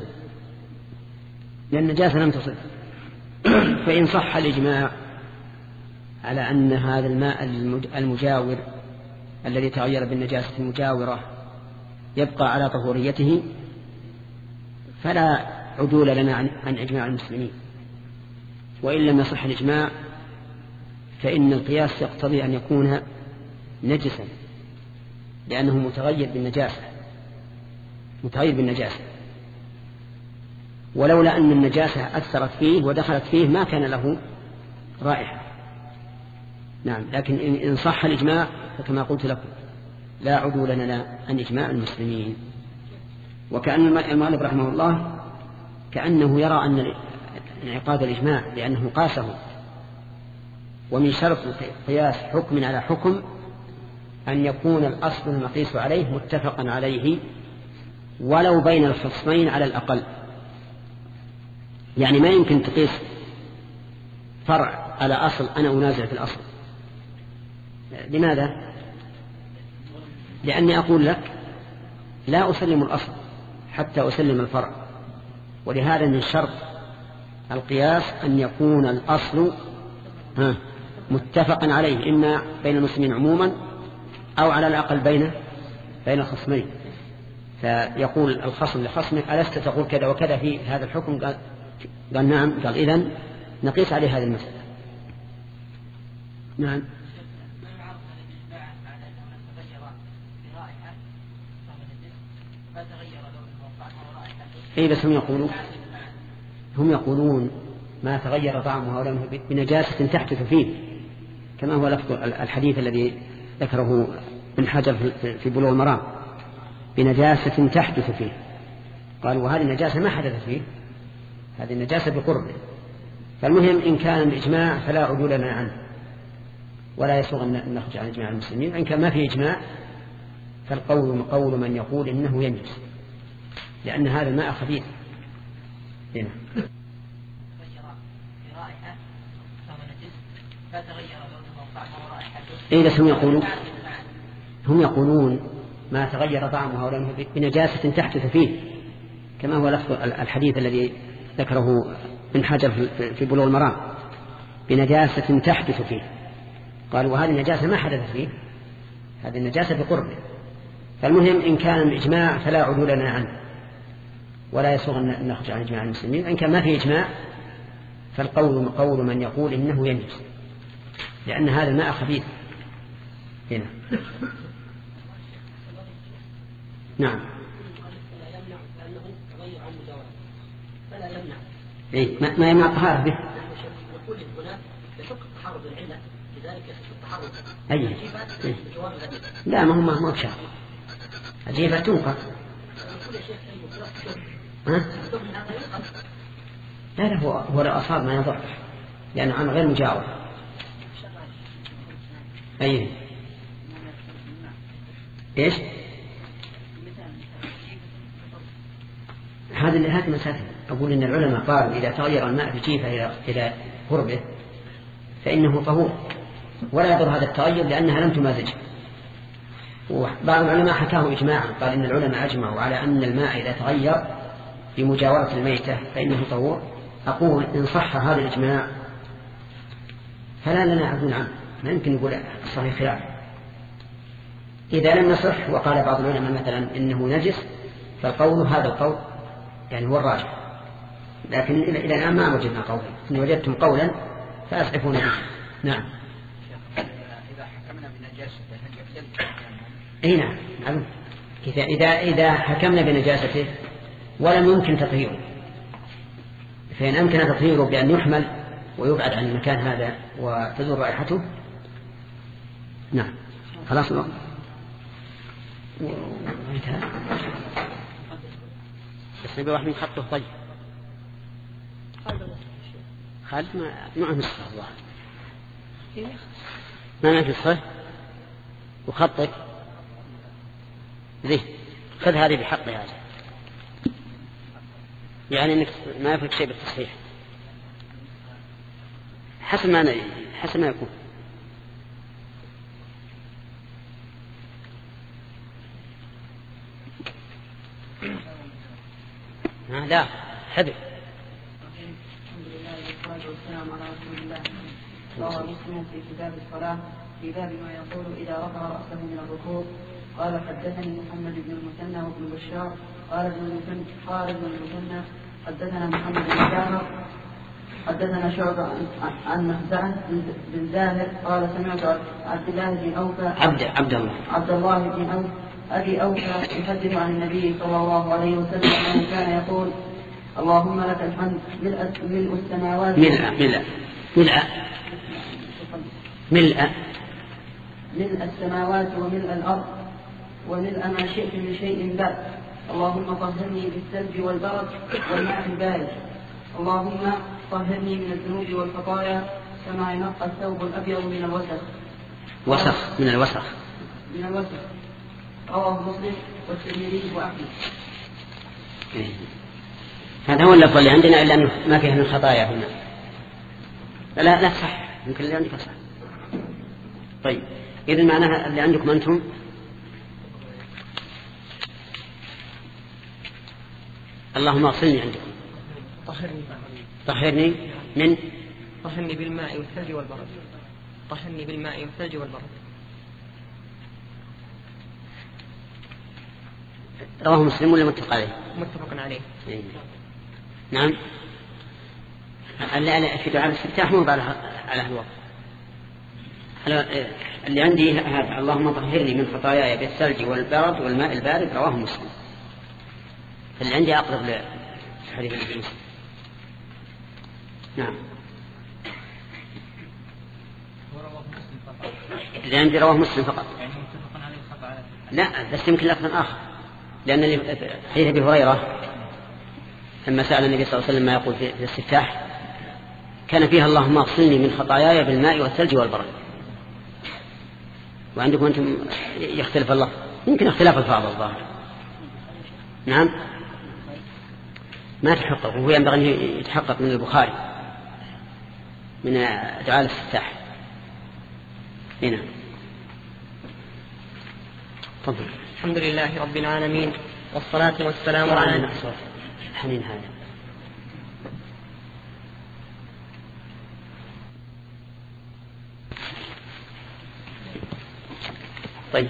لأن النجاسة لم تصبه. فإن صح الإجماع على أن هذا الماء المجاور الذي تغير بالنجاسة المجاورة يبقى على طهوريته فلا عدول لنا عن إجماع المسلمين، وإن لم يصح الإجماع فإن القياس يقتضي أن يكون نجسا لأنه متغير بالنجاسة متغير بالنجاسة ولولا أن النجاسة أثرت فيه ودخلت فيه ما كان له رائحة. نعم، لكن إن صح الإجماع فكما قلت لكم لا عدول لنا عن إجماع المسلمين. وكأن المؤلف رحمه الله كأنه يرى أن انعقاد الإجماع لأنه قاسه، ومن شرط قياس حكم على حكم أن يكون الأصل المقيس عليه متفقا عليه ولو بين الخصمين على الأقل. يعني ما يمكن تقيس فرع على أصل أنا أنازع في الأصل. لماذا؟ لأني أقول لك لا أسلم الأصل حتى أسلم الفرع، ولهذا من شرط القياس أن يكون الأصل متفقا عليه إما بين المسلمين عموما أو على الأقل بين بين الخصمين. فيقول الخصم لخصمه ألست تقول كذا وكذا في هذا الحكم؟ قال, قال نعم. قال إذن نقيس عليه هذه المسألة. نعم. أي بس هم يقولون هم يقولون ما تغير طعمه ولونه بنجاسة تحدث فيه، كما هو لفظ الحديث الذي ذكره ابن حجر في بلوغ المرام، بنجاسة تحدث فيه. قالوا وهذه النجاسة ما حدث فيه، هذه النجاسة بقربه. فالمهم إن كان الإجماع فلا عدول لنا عنه ولا يسوغ أن نخرج عن إجماع المسلمين. إن كان ما في إجماع فالقول قول من يقول إنه ينجس لأن هذا الماء خبيث. هنا إيه بس هم يقولون هم يقولون ما تغير طعمه ولونه بنجاسة تحدث فيه، كما هو لفظ الحديث الذي ذكره ابن حجر في بلوغ المرام، بنجاسة تحدث فيه. قالوا وهذه النجاسة ما حدث فيه، هذه النجاسة بقربه. فالمهم إن كان الإجماع فلا عدول لنا عنه ولا يسوغ أن نخرج عن إجماع المسلمين. إن كان ما في إجماع فالقول قول من يقول إنه ينجس لأن هذا الماء خبيث. هنا نعم. إيه ما يمنع الطهارة به. أيه. إيه. لا ما هو ما هو بشرط الجيفة تنقى. ها؟ لا لا هو هو لو أصاب ما يضر لأنه عن غير مجاور. أيه إيش؟ هذه هذه مسألة. أقول إن العلماء قالوا إذا تغير الماء بجيفة إلى إلى قربه فإنه طهور ولا يضر هذا التغير لأنها لم تمازجه. وبعض العلماء حكاه إجماعا، قال إن العلماء أجمعوا على أن الماء إذا تغير بمجاورة الميتة فإنه طهور. أقول إن صح هذا الإجماع فلا لنا عدل عنه، ما يمكن يقول الصحيح خلاف. إذا لم يصح وقال بعض العلماء مثلا إنه نجس فالقول هذا القول يعني هو الراجح، لكن إلى الآن ما وجدنا قولا. إن وجدتم قولا فأسعفونا به. نعم. إذا حكمنا بنجاسته هل يختلف؟ أي نعم. نعم. إذا إذا إذا حكمنا بنجاسته ولم يمكن تطهيره فإن أمكن تطهيره بأن يحمل ويبعد عن المكان هذا وتزول رائحته. نعم. خلاص الوقت. بس نبي واحد من خطه. طيب خالد ما معه نسخة الله ما معك نسخة وخطك ذي خذ هذه بحق هذا يعني انك ما يفرق شيء بالتصحيح حسب ما حسب ما يكون. لا حذف. الحمد لله والصلاة والسلام على رسول الله روى مسلم في كتاب الصلاة في باب ما يقول إذا رفع رأسه من الركوع. قال حدثني محمد بن المثنى وابن بشار قال ابن المثنى قال ابن المثنى حدثنا محمد بن جعفر حدثنا شعبة عن مهزعة بن زاهر قال سمعت عبد الله بن أوفى عبد عبد الله عبد الله بن أوفى أبي أوفى يحدث عن النبي صلى الله عليه وسلم أنه كان يقول اللهم لك الحمد ملء ملء السماوات ملء ملء ملء ملء ملء السماوات وملء الأرض وملء ما شئت من شيء بعد. اللهم طهرني بالثلج والبرد والماء البارد. اللهم طهرني من الذنوب والخطايا كما ينقى الثوب الأبيض من الوسخ. وسخ من الوسخ من الوسخ. رواه مسلم والترمذي وأحمد. هذا هو اللفظ اللي عندنا إلا أنه ما فيه من الخطايا هنا. لا لا صح يمكن اللي عندك صح. طيب إذن معناها اللي عندكم أنتم اللهم اغسلني عندكم طهرني طهرني من طهرني بالماء والثلج والبرد. طهرني بالماء والثلج والبرد. رواه مسلم ولا متفق عليه؟ متفق عليه. إيه. نعم. اللي في دعاء الاستفتاح مو على على الوضع. اللي عندي هذا اللهم طهرني من خطاياي بالثلج والبرد والماء البارد رواه مسلم. اللي عندي أقرب لحديث مسلم. نعم. اللي عندي رواه مسلم فقط. لا بس يمكن لفظ آخر لأن حديث أبي هريرة لما سأل النبي صلى الله عليه وسلم ما يقول في الاستفتاح كان فيها اللهم اغسلني من خطاياي بالماء والثلج والبرد. وعندكم أنتم يختلف الله يمكن اختلاف الفاظ الظاهر. نعم ما تحقق وهو ينبغي أن يتحقق من البخاري من دعاء الاستفتاح هنا. تفضل. الحمد لله رب العالمين والصلاة والسلام على حنين هذا. طيب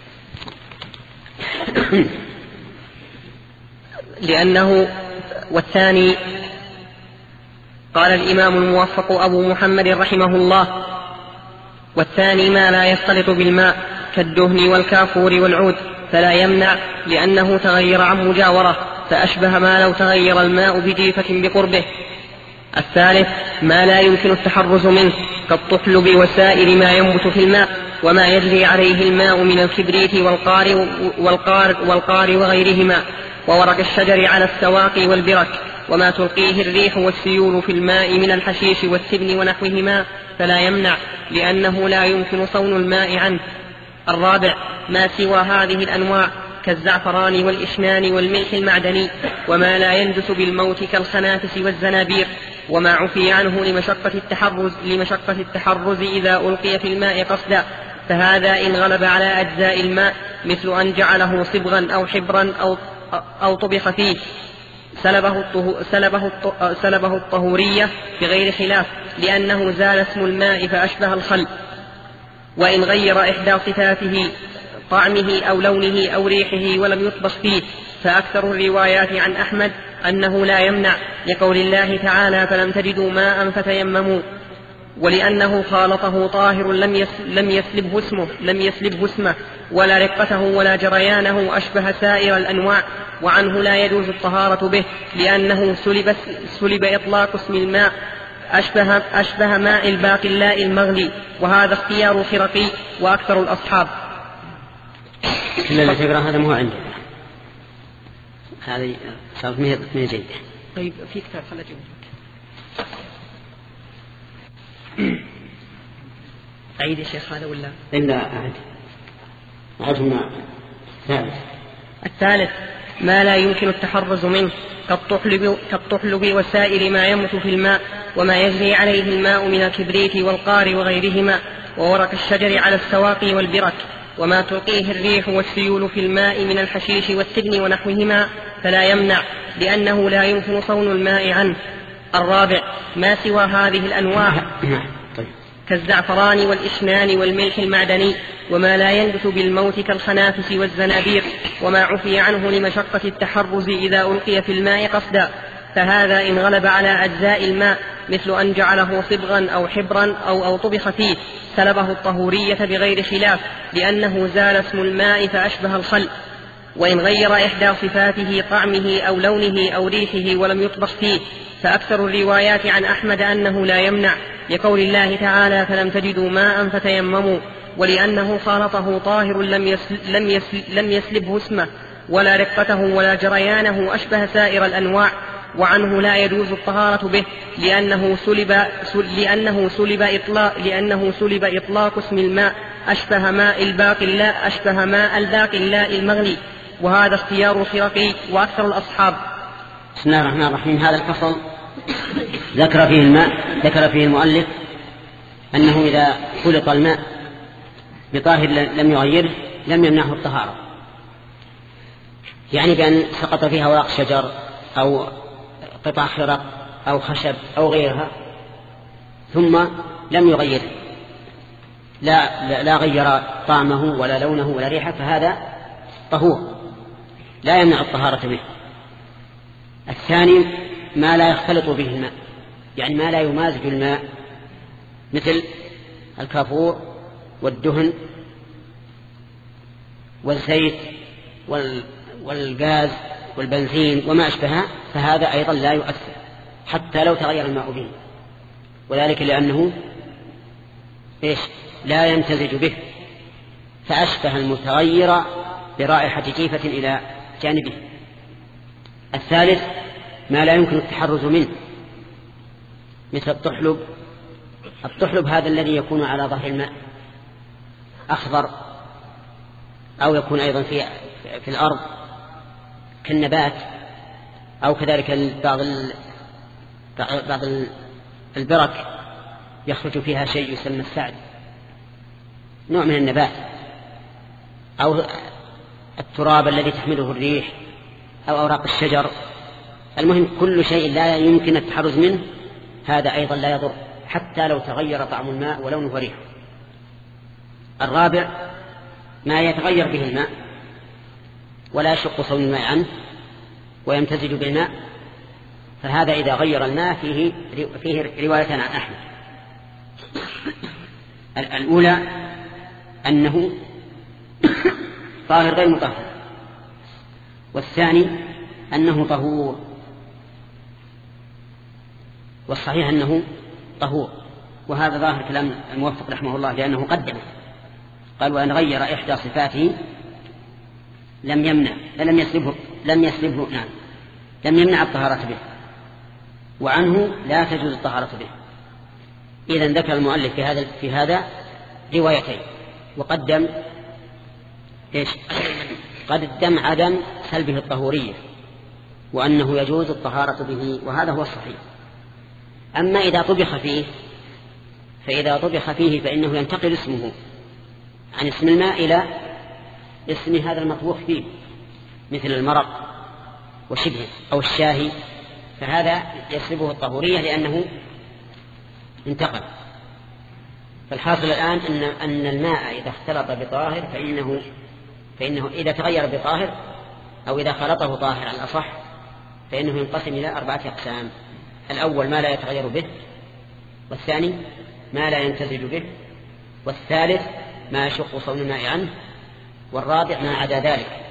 لأنه والثاني قال الإمام الموفق أبو محمد رحمه الله والثاني ما لا يختلط بالماء كالدهن والكافور والعود فلا يمنع لأنه تغير عن مجاورة فأشبه ما لو تغير الماء بجيفة بقربه. الثالث ما لا يمكن التحرز منه كالطحلب وسائر ما ينبت في الماء وما يجري عليه الماء من الكبريت والقار, والقار, والقار وغيرهما وورق الشجر على السواق والبرك وما تلقيه الريح والسيول في الماء من الحشيش والتبن ونحوهما فلا يمنع لأنه لا يمكن صون الماء عنه. الرابع ما سوى هذه الأنواع كالزعفران والإشنان والملح المعدني وما لا ينجس بالموت كالخنافس والزنابير وما عفي عنه لمشقة التحرز, لمشقة التحرز إذا ألقي في الماء قصدا فهذا إن غلب على أجزاء الماء مثل أن جعله صبغا أو حبرا أو, أو طبخ فيه سلبه, الطه... سلبه, الط... سلبه الطهورية بغير خلاف لأنه زال اسم الماء فأشبه الخل. وإن غير إحدى صفاته طعمه أو لونه أو ريحه ولم يطبخ فيه فأكثر الروايات عن أحمد أنه لا يمنع لقول الله تعالى فلم تجدوا ماء فتيمموا ولأنه خالطه طاهر لم, يس... لم يسلبه اسمه لم يسلبه اسمه ولا رقته ولا جريانه أشبه سائر الأنواع وعنه لا يجوز الطهارة به لأنه سلب, سلب إطلاق اسم الماء أشبه, أشبه ماء الباقلاء المغلي وهذا اختيار خرقي وأكثر الأصحاب. كل اللي تقرأ هذا مو عندي هذه صارت مية جيدة. طيب في كتاب خلت أعيد يا شيخ هذا ولا إلا أعد أعدهما. ثالث الثالث ما لا يمكن التحرز منه كالطحلب, كالطحلب وسائر ما يمت في الماء وما يجري عليه الماء من الكبريت والقار وغيرهما وورق الشجر على السواق والبرك وما تلقيه الريح والسيول في الماء من الحشيش والتبن ونحوهما فلا يمنع لأنه لا يمكن صون الماء عنه. الرابع ما سوى هذه الأنواع كالزعفران والإشنان والملح المعدني، وما لا ينبت بالموت كالخنافس والزنابير، وما عفي عنه لمشقة التحرز إذا ألقي في الماء قصدا، فهذا إن غلب على أجزاء الماء مثل أن جعله صبغا أو حبرا أو, أو طبخ فيه سلبه الطهورية بغير خلاف، لأنه زال اسم الماء فأشبه الخل. وإن غير إحدى صفاته طعمه أو لونه أو ريحه ولم يطبخ فيه، فأكثر الروايات عن أحمد أنه لا يمنع، لقول الله تعالى فلم تجدوا ماء فتيمموا، ولأنه خالطه طاهر لم, يسل لم, يسل لم يسلبه اسمه ولا رقته ولا جريانه أشبه سائر الأنواع، وعنه لا يجوز الطهارة به لأنه سلب, لأنه سلب, إطلاق, لأنه سلب إطلاق اسم الماء أشبه ماء الباقلاء أشبه ماء الباقلاء المغلي، وهذا اختيار الخرقي وأكثر الأصحاب. بسم الله الرحمن الرحيم. هذا الفصل ذكر فيه الماء ذكر فيه المؤلف أنه إذا خلط الماء بطاهر لم يغيره لم يمنعه الطهارة، يعني بأن سقط فيها ورق شجر أو قطع خرق أو خشب أو غيرها ثم لم يغيره، لا, لا غير طعمه ولا لونه ولا ريحه، فهذا طهور لا يمنع الطهارة به. الثاني ما لا يختلط به الماء، يعني ما لا يمازج الماء، مثل الكافور والدهن والزيت والغاز والبنزين وما أشبهها، فهذا أيضا لا يؤثر حتى لو تغير الماء به، وذلك لأنه إيش؟ لا يمتزج به، فأشبه المتغير برائحة جيفة إلى جانبه. الثالث ما لا يمكن التحرز منه، مثل الطحلب. الطحلب هذا الذي يكون على ظهر الماء أخضر، أو يكون أيضا في, في الأرض كالنبات، أو كذلك بعض بعض البرك يخرج فيها شيء يسمى السعد، نوع من النبات، أو التراب الذي تحمله الريح، أو أوراق الشجر. المهم كل شيء لا يمكن التحرز منه هذا أيضا لا يضر حتى لو تغير طعم الماء ولونه وريحه. الرابع ما يتغير به الماء ولا يشق صون الماء عنه ويمتزج بالماء، فهذا إذا غير الماء فيه, فيه رواية عن أحمد. الأولى أنه طاهر غير مطهر، والثاني أنه طهور، والصحيح أنه طهور. وهذا ظاهر كلام الموفق رحمه الله، لأنه قدمه قال وأن غير إحدى صفاته لم يمنع لم يسلبه لم يسلبه نعم لم يمنع الطهارة به، وعنه لا تجوز الطهارة به. إذن ذكر المؤلف في هذا في هذا روايتين، وقدم إيش؟ قدم عدم سلبه الطهورية، وأنه يجوز الطهارة به، وهذا هو الصحيح. أما إذا طبخ فيه فإذا طبخ فيه فإنه ينتقل اسمه عن اسم الماء إلى اسم هذا المطبوخ فيه، مثل المرق وشبهه أو الشاهي، فهذا يسلبه الطهورية لأنه انتقل. فالحاصل الآن أن أن الماء إذا اختلط بطاهر فإنه فإنه إذا تغير بطاهر أو إذا خلطه طاهر على الأصح فإنه ينقسم إلى أربعة أقسام: الأول ما لا يتغير به، والثاني ما لا يمتزج به، والثالث ما يشق صون الماء عنه، والرابع ما عدا ذلك.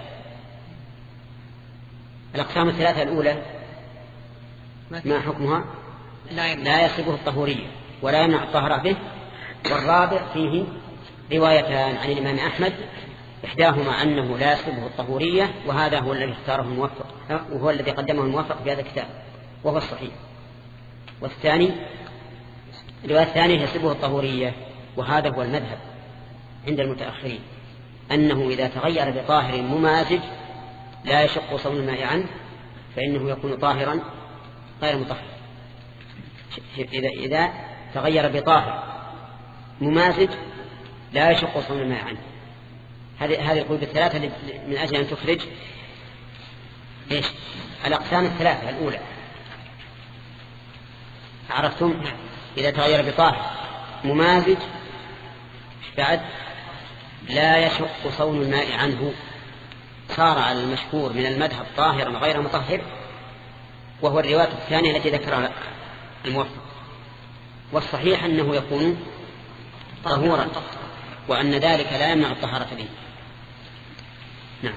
الأقسام الثلاثة الأولى ما حكمها؟ لا يصيبه الطهورية ولا يمنع الطهارة به. والرابع فيه روايتان عن الإمام أحمد، إحداهما أنه لا يصيبه الطهورية، وهذا هو الذي اختاره الموفق وهو الذي قدمه الموفق في هذا الكتاب وهو الصحيح. والثاني الرواية الثانية يصيبه الطهورية، وهذا هو المذهب عند المتأخرين، أنه إذا تغير بطاهر ممازج لا يشق صون الماء عنه فإنه يكون طاهرا غير مطهر. إذا, إذا تغير بطاهر ممازج لا يشق صون الماء عنه. هذه هذه القيود الثلاثة من أجل أن تخرج إيش؟ الأقسام الثلاثة الأولى. عرفتم؟ إذا تغير بطاهر ممازج بعد لا يشق صون الماء عنه، صار على المشهور من المذهب طاهرا غير مطهر، وهو الرواية الثانية التي ذكرها الموفق. والصحيح أنه يكون طهورا، وأن ذلك لا يمنع الطهارة به. نعم.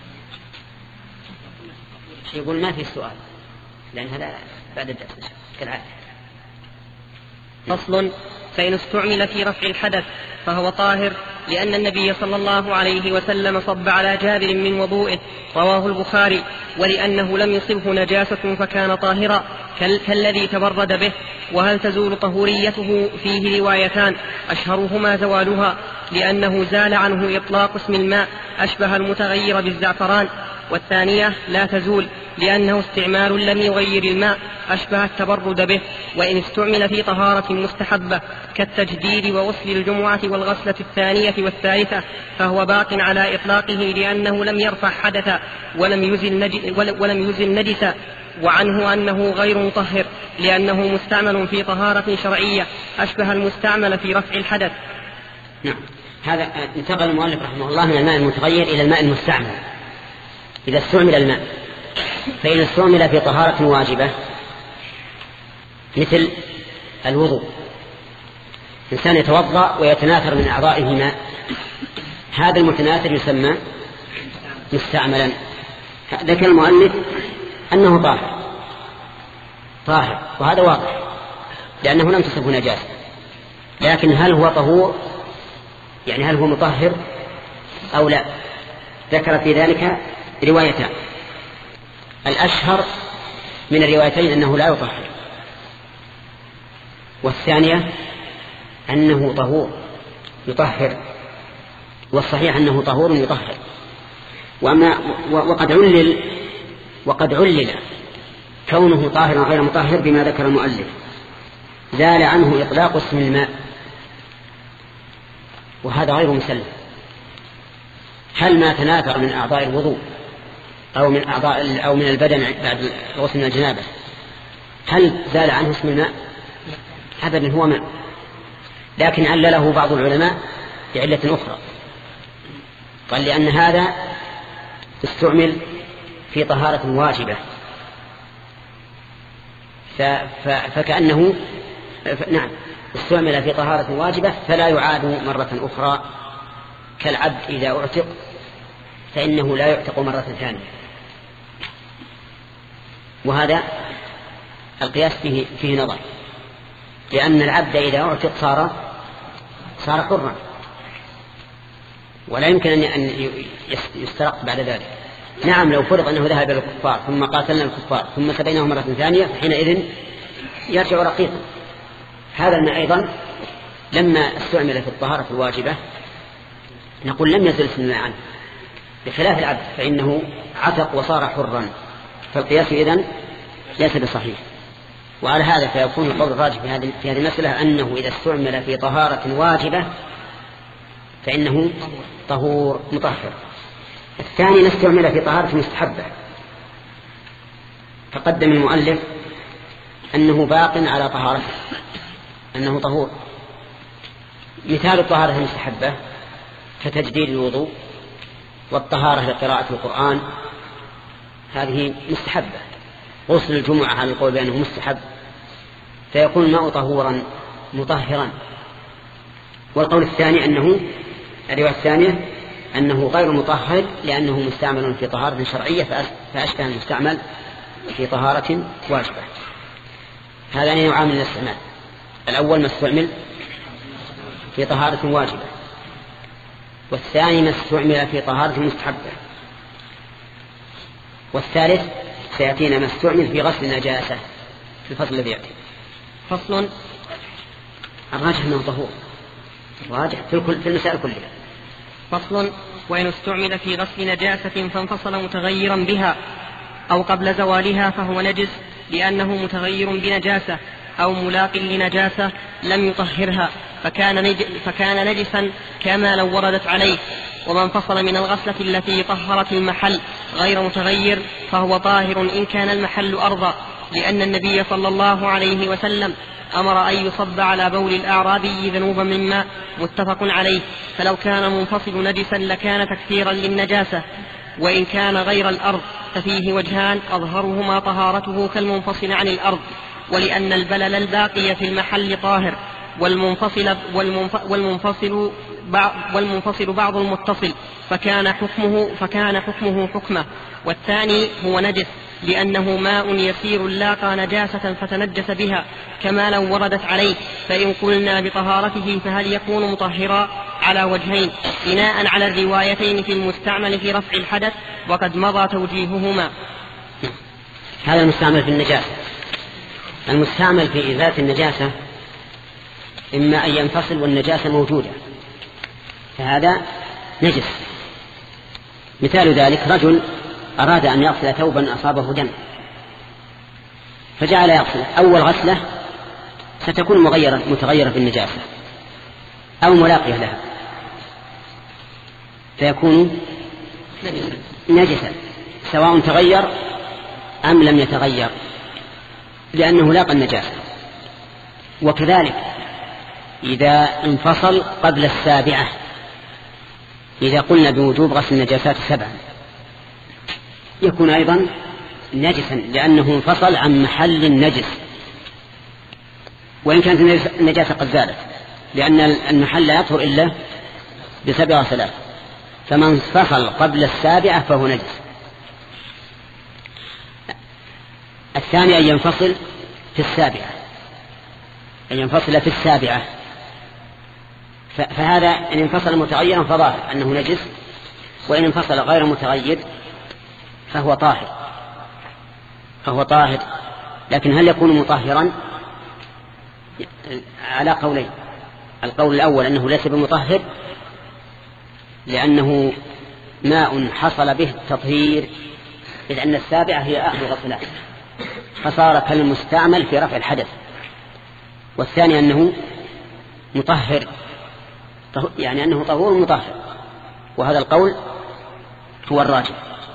يقول ما في سؤال لأن هذا بعد الدرس كالعادة. فصل: فإن استعمل في رفع الحدث فهو طاهر، لأن النبي صلى الله عليه وسلم صب على جابر من وضوئه، رواه البخاري، ولأنه لم يصبه نجاسة فكان طاهرا كالذي تبرد به. وهل تزول طهوريته؟ فيه روايتان، أشهرهما زوالها، لأنه زال عنه إطلاق اسم الماء أشبه المتغير بالزعفران، والثانية لا تزول، لأنه استعمال لم يغير الماء أشبه التبرد به. وإن استعمل في طهارة مستحبة كالتجديد وغسل الجمعة والغسلة الثانية والثالثة فهو باق على إطلاقه، لأنه لم يرفع حدثا ولم يزل, نج... ولم يزل نجسا. وعنه أنه غير مطهر، لأنه مستعمل في طهارة شرعية أشبه المستعمل في رفع الحدث. نعم. هذا انتقل المؤلف رحمه الله من الماء المتغير إلى الماء المستعمل. إذا استعمل الماء، فإن استعمل في طهارة واجبة مثل الوضوء، إنسان يتوضأ ويتناثر من أعضائه ماء، هذا المتناثر يسمى مستعملا. ذكر المؤلف أنه طاهر طاهر وهذا واضح لأنه لم تصبه نجاسة، لكن هل هو طهور؟ يعني هل هو مطهر أو لا؟ ذكر في ذلك روايتان، الأشهر من الروايتين أنه لا يطهر، والثانية أنه طهور يطهر، والصحيح أنه طهور يطهر. وأما وقد علل وقد علل كونه طاهرا غير مطهر بما ذكر المؤلف، زال عنه إطلاق اسم الماء، وهذا غير مسلم. هل ما تناثر من أعضاء الوضوء أو من أعضاء أو من البدن بعد غسل الجنابة هل زال عنه اسم الماء؟ أبدا، هو ماء، لكن علله بعض العلماء بعلة أخرى، قال لأن هذا استعمل في طهارة واجبة فكأنه نعم استعمل في طهارة واجبة فلا يعاد مرة أخرى، كالعبد إذا أعتق فإنه لا يعتق مرة ثانية. وهذا القياس فيه, فيه نظر، لأن العبد إذا أعتق صار صار حرا، ولا يمكن أن يسترق بعد ذلك. نعم، لو فرض أنه ذهب إلى الكفار ثم قاتلنا الكفار ثم سبيناه مرة ثانية فحينئذ يرجع رقيقا. هذا الماء أيضا لما استعمل في الطهارة الواجبة نقول لم يزل اسم الماء عنه، بخلاف العبد فإنه عتق وصار حرا، فالقياس إذن ليس بصحيح. وعلى هذا فيكون القول الراجح في هذه في هذه المسألة أنه إذا استعمل في طهارة واجبة فإنه طهور مطهر. الثاني نستعمل في طهارة مستحبة، فقدم المؤلف أنه باق على طهارته، أنه طهور. مثال الطهارة المستحبة كتجديد الوضوء والطهارة لقراءة القرآن، هذه مستحبة. غسل الجمعة على القول بأنه مستحب، فيكون الماء طهورا مطهرا. والقول الثاني أنه الرواية الثانية أنه غير مطهر لأنه مستعمل في طهارة شرعية فأشبه المستعمل في طهارة واجبة. هذا نوعان من الاستعمال، الأول ما استعمل في طهارة واجبة، والثاني ما استعمل في طهارة مستحبة، والثالث سيأتينا ما استعمل في غسل النجاسة في الفصل الذي يأتي. فصل: الراجح أنه طهور، راجح في الكل في المسائل كلها. فصل: وإن استعمل في غسل نجاسة فانفصل متغيرا بها أو قبل زوالها فهو نجس، لأنه متغير بنجاسة أو ملاق لنجاسة لم يطهرها فكان, نج... فكان نجسا كما لو وردت عليه. ومن انفصل من الغسلة التي طهرت المحل غير متغير فهو طاهر إن كان المحل أرضى، لأن النبي صلى الله عليه وسلم أمر أن يصب على بول الأعرابي ذنوبا من ماء، متفق عليه. فلو كان منفصل نجسا لكان تكثيرا للنجاسة، وإن كان غير الأرض ففيه وجهان أظهرهما طهارته كالمنفصل عن الأرض، ولأن البلل الباقي في المحل طاهر، والمنفصل, والمنفصل, والمنفصل بعض المتصل فكان حكمه, فكان حكمه حكمه. والثاني هو نجس لأنه ماء يسير لاقى نجاسة فتنجس بها، كما لو وردت عليه. فإن قلنا بطهارته فهل يكون مطهرا؟ على وجهين، بناء على الروايتين في المستعمل في رفع الحدث، وقد مضى توجيههما. هذا المستعمل في النجاسة. المستعمل في إزالة النجاسة إما أن ينفصل والنجاسة موجودة، فهذا نجس. مثال ذلك رجل أراد أن يغسل ثوبا أصابه دم، فجعل يغسل. أول غسلة ستكون مغيرة متغيرة بالنجاسة أو ملاقية لها، فيكون نجسا سواء تغير أم لم يتغير، لأنه لاقى النجاسة. وكذلك إذا انفصل قبل السابعة، إذا قلنا بوجوب غسل النجاسات سبعا، يكون أيضا نجسا لأنه انفصل عن محل النجس، وإن كانت النجاسة قد زالت، لأن المحل لا يطهر إلا بسبع غسلات. فمن انفصل قبل السابعة فهو نجس. الثاني أن ينفصل في السابعة، أن ينفصل في السابعة، فهذا إن انفصل متغيرا فظاهر أنه نجس، وإن انفصل غير متغير فهو طاهر فهو طاهر لكن هل يكون مطهرا؟ على قولين. القول الأول أنه ليس بمطهر، لأنه ماء حصل به التطهير، إذ أن السابعة هي آخر غسلات، فصار كالمستعمل في رفع الحدث. والثاني أنه مطهر، يعني أنه طهور مطهر، وهذا القول هو الراجح.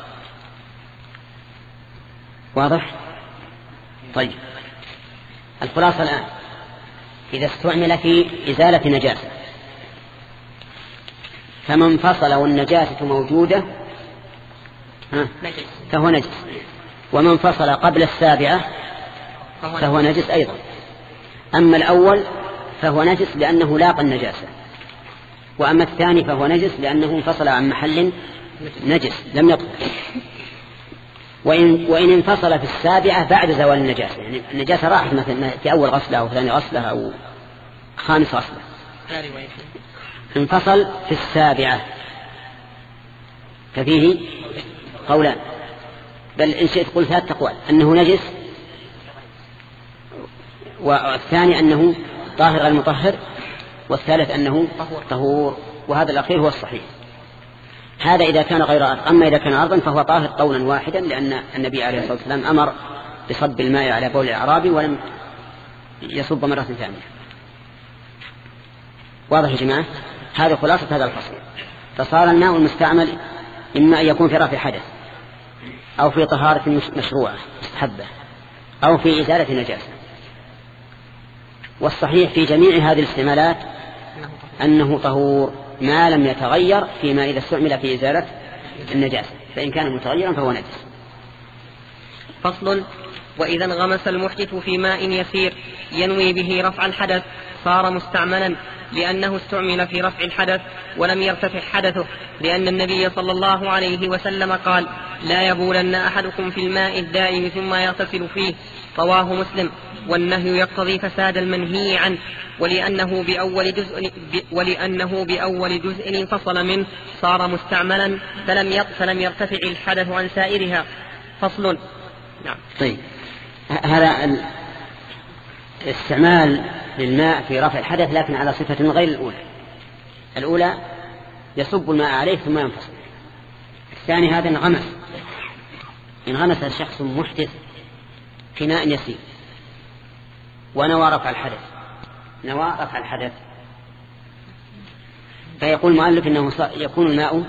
واضح؟ طيب، الخلاصة الآن إذا استعمل في إزالة نجاسة فمن فصل والنجاسة موجودة فهو نجس، ومن فصل قبل السابعة فهو نجس أيضا. أما الأول فهو نجس لأنه لاقى النجاسة، وأما الثاني فهو نجس لأنه انفصل عن محل نجس لم يطهر. وإن, وإن انفصل في السابعة بعد زوال النجاسة، يعني النجاسة راحت مثلا في أول غسلة أو ثاني غسلة أو خامس غسلة، انفصل في السابعة ففيه قولان، بل إن شئت قل ثلاث أقوال: أنه نجس، والثاني أنه طاهر المطهر، والثالث أنه طهور، وهذا الأخير هو الصحيح. هذا إذا كان غير أرض. أما إذا كان أرضا فهو طاهر قولا واحدا، لأن النبي عليه الصلاة والسلام أمر بصب الماء على بول الأعرابي ولم يصب مرة ثانية. واضح يا جماعة؟ هذا خلاصة هذا الفصل. فصار الماء المستعمل إما أن يكون في رفع حدث، أو في طهارة مشروعة مستحبة، أو في إزالة نجاسة. والصحيح في جميع هذه الاستعمالات أنه طهور ما لم يتغير، فيما إذا استعمل في إزالة النجاسة، فإن كان متغيرا فهو نجس. فصل: وإذا انغمس المحدث في ماء يسير ينوي به رفع الحدث صار مستعملا، لأنه استعمل في رفع الحدث ولم يرتفع حدثه، لأن النبي صلى الله عليه وسلم قال: لا يبولن أحدكم في الماء الدائم ثم يغتسل فيه، رواه مسلم. والنهي يقتضي فساد المنهي عنه، ولأنه بأول جزء, ولأنه بأول جزء انفصل منه صار مستعملا، فلم فلم يرتفع الحدث عن سائرها. فصل. نعم. طيب، هذا استعمال للماء في رفع الحدث لكن على صفة غير الأولى. الأولى يصب الماء عليه ثم ينفصل. الثاني هذا انغمس انغمس الشخص محدث في ماء يسير ونوى رفع الحدث نوى رفع الحدث فيقول المؤلف إنه يكون الماء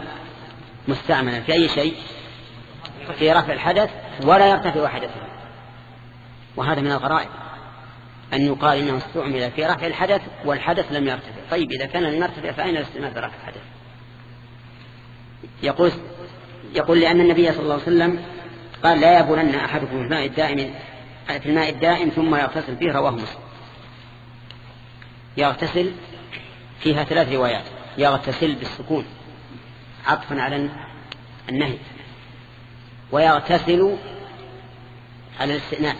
مستعملا في أي شيء، في رفع الحدث ولا يرتفع حدثه. وهذا من الغرائب أن يقال إنه استعمل في رفع الحدث والحدث لم يرتفع. طيب إذا كان لم يرتفع فأين الاستعمال في رفع الحدث؟ يقول, يقول لأن النبي صلى الله عليه وسلم قال لا يبولن أحدكم في الماء الدائم في الماء الدائم ثم يغتسل فيه، رواه مسلم. يغتسل فيها ثلاث روايات: يغتسل بالسكون عطفا على النهي، ويغتسل على الاستئناف،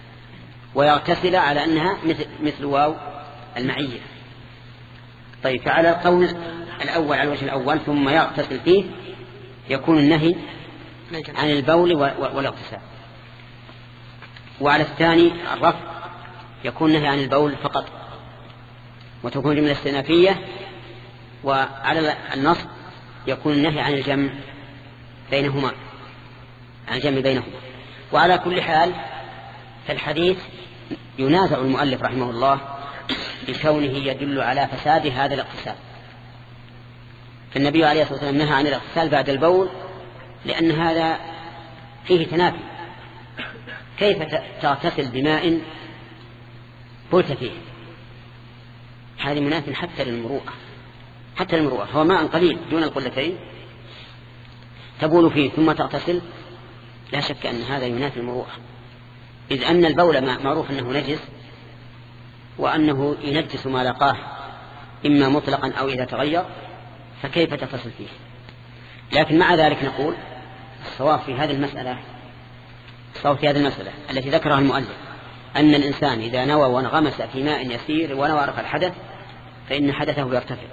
ويغتسل على أنها مثل, مثل واو المعية. طيب فعلى القول الأول على الوجه الأول ثم يغتسل فيه يكون النهي عن البول والاغتسال، وعلى الثاني الرفع يكون النهي عن البول فقط وتكون جملة استئنافية، وعلى النصب يكون النهي عن الجمع بينهما عن الجمع بينهما. وعلى كل حال فالحديث ينازع المؤلف رحمه الله بكونه يدل على فساد هذا الاغتسال. فالنبي عليه الصلاة والسلام نهى عن الاغتسال بعد البول لأن هذا فيه تنافي. كيف تغتسل بماء بلت فيه؟ هذه منافي حتى للمروءة، حتى للمروءة. هو ماء قليل دون القلتين تبول فيه ثم تغتسل، لا شك أن هذا ينافي المروءة، إذ أن البول معروف أنه نجس وأنه ينجس ما لقاه إما مطلقا أو إذا تغير، فكيف تغتسل فيه؟ لكن مع ذلك نقول الصواب في هذه المسألة الصواب في هذه المسألة التي ذكرها المؤلف أن الإنسان إذا نوى وانغمس في ماء يسير ونوى رفع الحدث فإن حدثه يرتفع،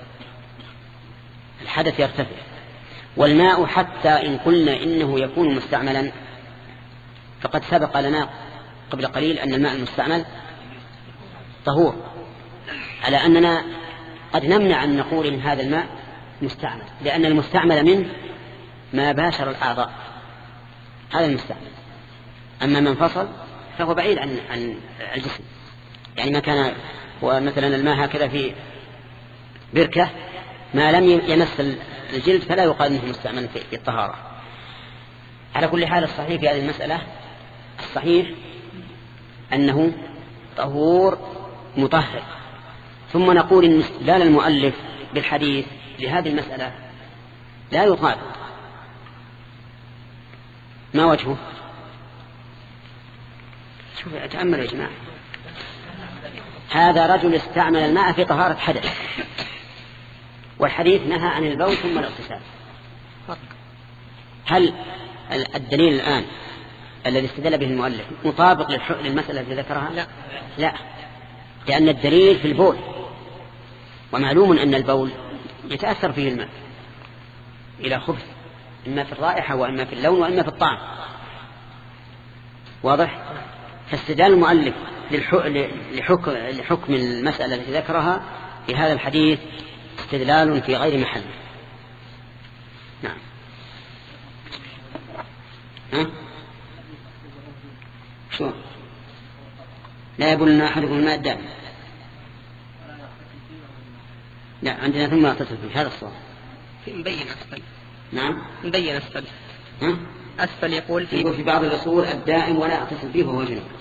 الحدث يرتفع. والماء حتى إن قلنا إنه يكون مستعملا فقد سبق لنا قبل قليل أن الماء المستعمل طهور، على أننا قد نمنع أن نقول إن هذا الماء مستعمل، لأن المستعمل منه ما باشر الأعضاء، هذا المستعمل. أما من فصل فهو بعيد عن عن الجسم، يعني ما كان ومثلا الماء هكذا في بركة ما لم يمس الجلد فلا يقال أنه مستعمل في الطهارة. على كل حال الصحيح في هذه المسألة الصحيح أنه طهور مطهر. ثم نقول إن استدلال المؤلف بالحديث لهذه المسألة لا يطابق. ما وجهه؟ شوف أتأمل يا جماعة، هذا رجل استعمل الماء في طهارة حدث والحديث نهى عن البول ثم الاغتسال. هل الدليل الآن الذي استدل به المؤلف مطابق للمسألة التي ذكرها؟ لا لا، لأن الدليل في البول، ومعلوم أن البول يتأثر فيه الماء إلى خبث، إما في الرائحة وإما في اللون وإما في الطعم. واضح؟ فاستدلال المؤلف لحكم, لحكم المسألة التي ذكرها في هذا الحديث استدلال في غير محل. نعم. ها؟ شو؟ لا يبولن أحدكم الماء الدائم. لا عندنا ثم يغتسل فيه، هذا الصواب. مبين أسفل. نعم مبين أسفل. ها؟ أسفل يقول في يقول في بعض الأصول الدائم ولا يغتسل فيه وهو جنوب،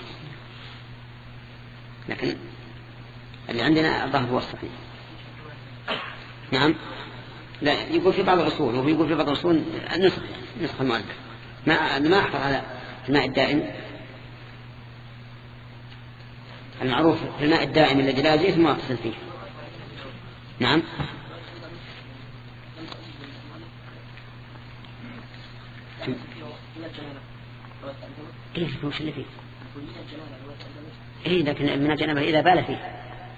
لكن اللي عندنا الظاهر هو الصحيح. نعم. لا يقول في بعض الأصول، وهو يقول في بعض الأصول النسخ نسخ المؤلف ما ما أحفظ على الماء الدائم. المعروف في الماء الدائم الذي لا يجري ثم يغتسل فيه. نعم. إيه وش اللي فيه؟ إيه لكن من الجنابة إذا بال فيه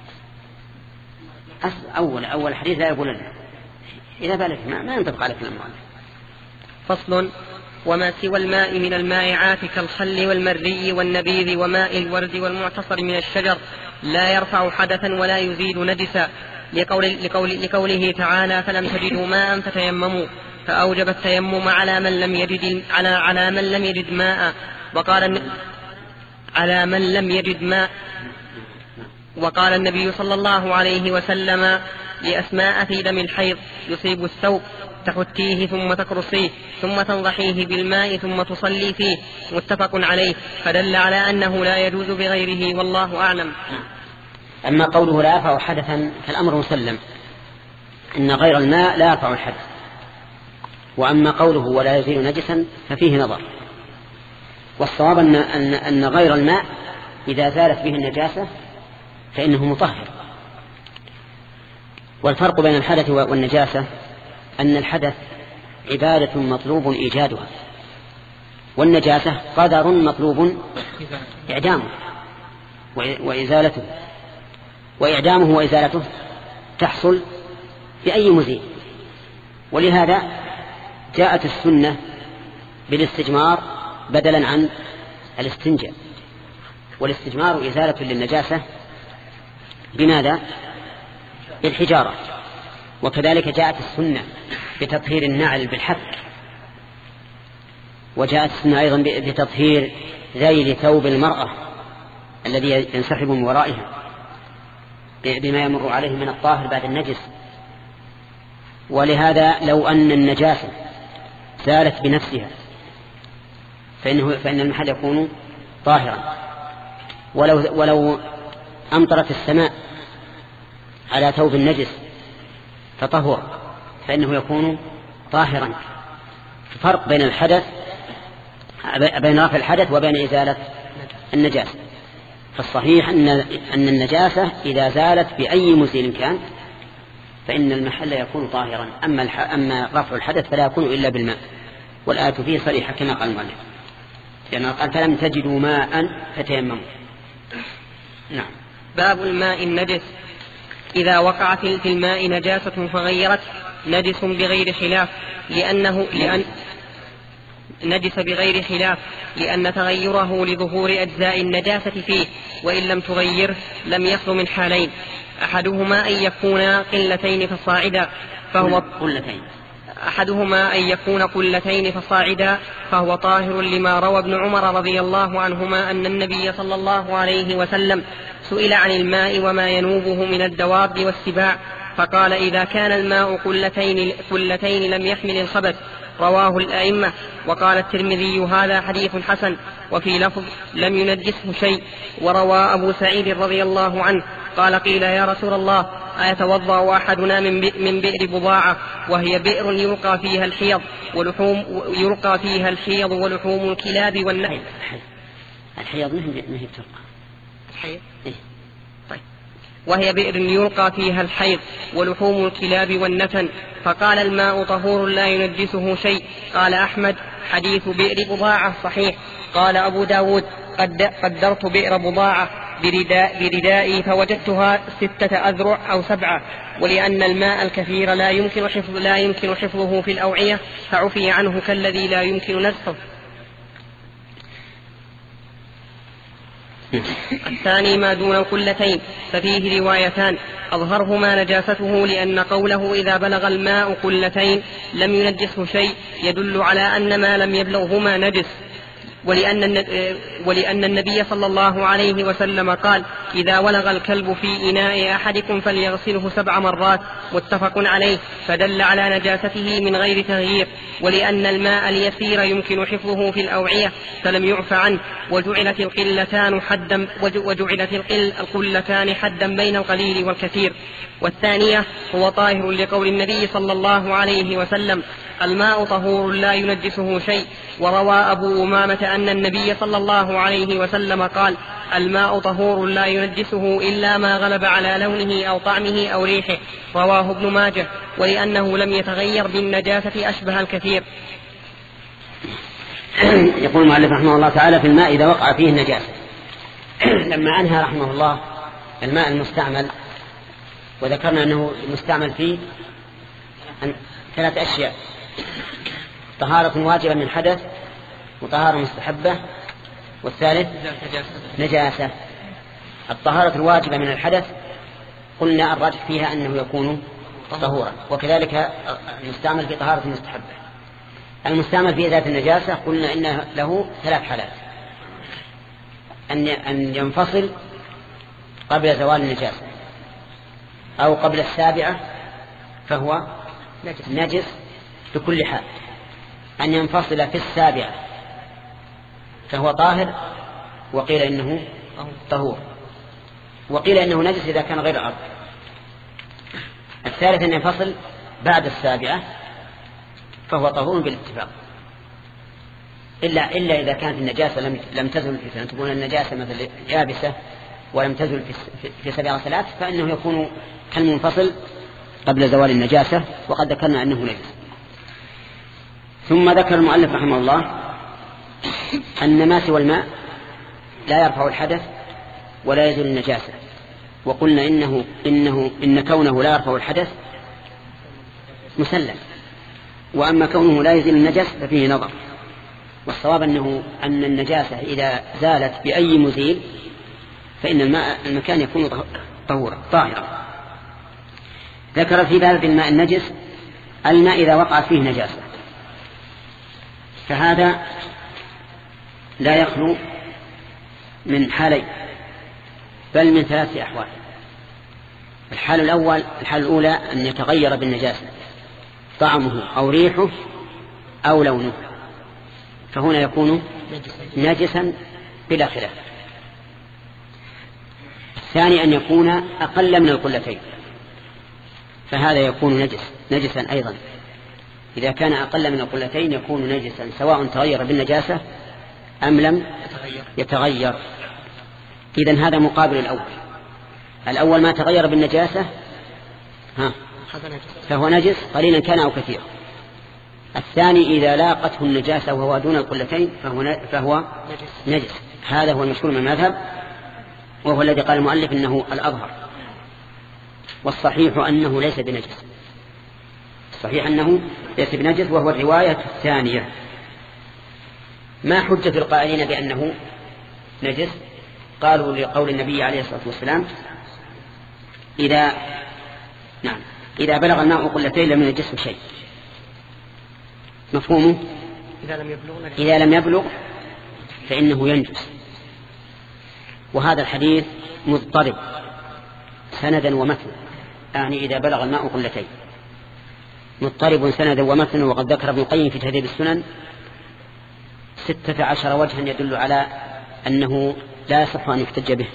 أول أول حديث لا يقول لنا إذا بال فيه ما, ما ينطبق على كلام المؤلف. فصل: وما سوى الماء من المائعات كالخل والمري والنبيذ وماء الورد والمعتصر من الشجر لا يرفع حدثا ولا يزيد نجسا، لقول لقول لقوله تعالى: فلم تجدوا ماء فتيمموا، فأوجب التيمم على من لم يجد على على من لم يجد ماء. وقال على من لم يجد ماء وقال النبي صلى الله عليه وسلم لأسماء في دم الحيض يصيب الثوب: تحتيه ثم تقرصيه ثم تنضحيه بالماء ثم تصلي فيه، متفق عليه، فدل على أنه لا يجوز بغيره، والله أعلم. أما قوله لا يرفع حدثا فالأمر مسلم، إن غير الماء لا يرفع الحدث. وأما قوله ولا يزيل نجسا ففيه نظر، والصواب أن, أن, أن غير الماء إذا زالت به النجاسة فإنه مطهر. والفرق بين الحدث والنجاسة أن الحدث عبادة مطلوب إيجادها، والنجاسة قدر مطلوب إعدامه وإزالته، وإعدامه وإزالته تحصل بأي مزيل. ولهذا جاءت السنة بالاستجمار بدلا عن الاستنجاء، والاستجمار إزالة للنجاسة بماذا؟ بالحجارة. وكذلك جاءت السنة بتطهير النعل بالحك، وجاءت السنة أيضا بتطهير ذيل ثوب المرأة الذي ينسحب من ورائها بما يمر عليه من الطاهر بعد النجس. ولهذا لو أن النجاسة زالت بنفسها فإنه فإن المحل يكون طاهرا، ولو, ولو أمطرت السماء على ثوب النجس فطهر فإنه يكون طاهرا. فرق بين الحدث بين رفع الحدث وبين إزالة النجاسة. فالصحيح أن أن النجاسة إذا زالت بأي مزيل كان فإن المحل يكون طاهرا، أما أما رفع الحدث فلا يكون إلا بالماء، والآية فيه صريحة كما قال المؤلف، لأنه قال فلم تجدوا ماء فتيمموا. نعم. باب الماء النجس. إذا وقعت في الماء نجاسة فغيرت نجس بغير خلاف، لأنه لأن نجس بغير خلاف لأن تغيره لظهور أجزاء النجاسة فيه، وإن لم تغير لم يخل من حالين: أحدهما أن يكون قلتين فصاعدا فهو قلتين أحدهما أن يكون قلتين فصاعدا فهو طاهر، لما روى ابن عمر رضي الله عنهما أن النبي صلى الله عليه وسلم سئل عن الماء وما ينوبه من الدواب والسباع فقال: إذا كان الماء قلتين, قلتين لم يحمل الخبث. رواه الأئمة. وقال الترمذي: هذا حديث حسن. وفي لفظ: لم ينجسه شيء. وروى أبو سعيد رضي الله عنه قال: قيل يا رسول الله، أيتوضأ أحدنا من بئر بضاعة وهي بئر يلقى فيها الحيض ولحوم يلقى فيها الحيض ولحوم الكلاب والنحل. الحيض ما هي بتلقى الحيض إيه؟ طيب. وهي بئر يلقى فيها الحيض ولحوم الكلاب والنتن. فقال: الماء طهور لا ينجسه شيء. قال أحمد: حديث بئر بضاعة صحيح. قال أبو داود: قدرت بئر بضاعة برداء بردائي فوجدتها ستة أذرع أو سبعة، ولأن الماء الكثير لا يمكن حفظ لا يمكن حفظه في الأوعية فعفي عنه كالذي لا يمكن نزحه. الثاني ما دون القلتين ففيه روايتان، أظهرهما نجاسته، لأن قوله إذا بلغ الماء قلتين لم ينجسه شيء يدل على أن ما لم يبلغهما نجس، ولأن, ولأن النبي صلى الله عليه وسلم قال: إذا ولغ الكلب في إناء أحدكم فليغسله سبع مرات، متفق عليه، فدل على نجاسته من غير تغيير. ولأن الماء اليسير يمكن حفظه في الأوعية فلم يعف عنه، وجعلت القلتان حدا وجعلت القلتان حدا بين القليل والكثير. والثانية هو طاهر لقول النبي صلى الله عليه وسلم: الماء طهور لا ينجسه شيء. وروى أبو أمامة أن النبي صلى الله عليه وسلم قال: الماء طهور لا ينجسه إلا ما غلب على لونه أو طعمه أو ريحه. رواه ابن ماجه. ولأنه لم يتغير بالنجاسة أشبه الكثير. يقول المؤلف رحمه الله تعالى: في الماء إذا وقع فيه النجاسة. لما أنهى رحمه الله الماء المستعمل، وذكرنا أنه المستعمل فيه ثلاث أشياء: طهارة واجبة من حدث، وطهارة مستحبة، والثالث نجاسة. الطهارة الواجبة من الحدث قلنا الراجح فيها أنه يكون طهورا، وكذلك المستعمل في طهارة مستحبة. المستعمل في ذات النجاسة قلنا إن له ثلاث حالات: أن ينفصل قبل زوال النجاسة، أو قبل السابعة فهو نجس، بكل حال أن ينفصل في السابعة فهو طاهر، وقيل إنه طهور، وقيل إنه نجس إذا كان غير أرض. الثالث أن ينفصل بعد السابعة فهو طهور بالاتفاق، إلا إلا إذا كانت النجاسة لم لم تزل في تكون النجاسة مثل يابسة ولم تزل في في سبع صلات فإنه يكون كالمنفصل قبل زوال النجاسة، وقد ذكرنا أنه نجس. ثم ذكر المؤلف رحمه الله أن ما سوى الماء لا يرفع الحدث ولا يزول النجاسة، وقلنا إنه إنه إن كونه لا يرفع الحدث مسلم، وأما كونه لا يزيل النجس ففيه نظر. والصواب أنه أن النجاسة إذا زالت بأي مزيل فإن الماء المكان يكون طهورا طاهرا. ذكر في باب الماء النجس الماء إذا وقعت فيه نجاسة، فهذا لا يخلو من حالين بل من ثلاث أحوال. الحال الأول الحال الأولى أن يتغير بالنجاسة طعمه أو ريحه أو لونه، فهنا يكون نجسا بلا خلاف. الثاني أن يكون أقل من القلتين، فهذا يكون نجس نجسا أيضا. إذا كان أقل من القلتين يكون نجسا سواء تغير بالنجاسة أم لم يتغير. إذن هذا مقابل الأول. الأول ما تغير بالنجاسة ها فهو نجس قليلا كان أو كثيرا. الثاني إذا لاقته النجاسة وهو دون القلتين فهو, فهو نجس. هذا هو المشهور من المذهب، وهو الذي قال المؤلف إنه الأظهر، والصحيح أنه ليس بنجس. الصحيح أنه ليس بنجس، وهو الرواية الثانية. ما حجة القائلين بأنه نجس؟ قالوا لقول النبي عليه الصلاة والسلام إذا نعم إذا بلغ الماء قلتين لم ينجسه شيء. مفهومه؟ إذا لم يبلغ إذا لم يبلغ فإنه ينجس. وهذا الحديث مضطرب سندا ومتنا، يعني إذا بلغ الماء قلتين مضطرب سندا ومتنا. وقد ذكر ابن القيم في تهذيب السنن ستة عشر وجها يدل على أنه لا يصح أن يحتج به.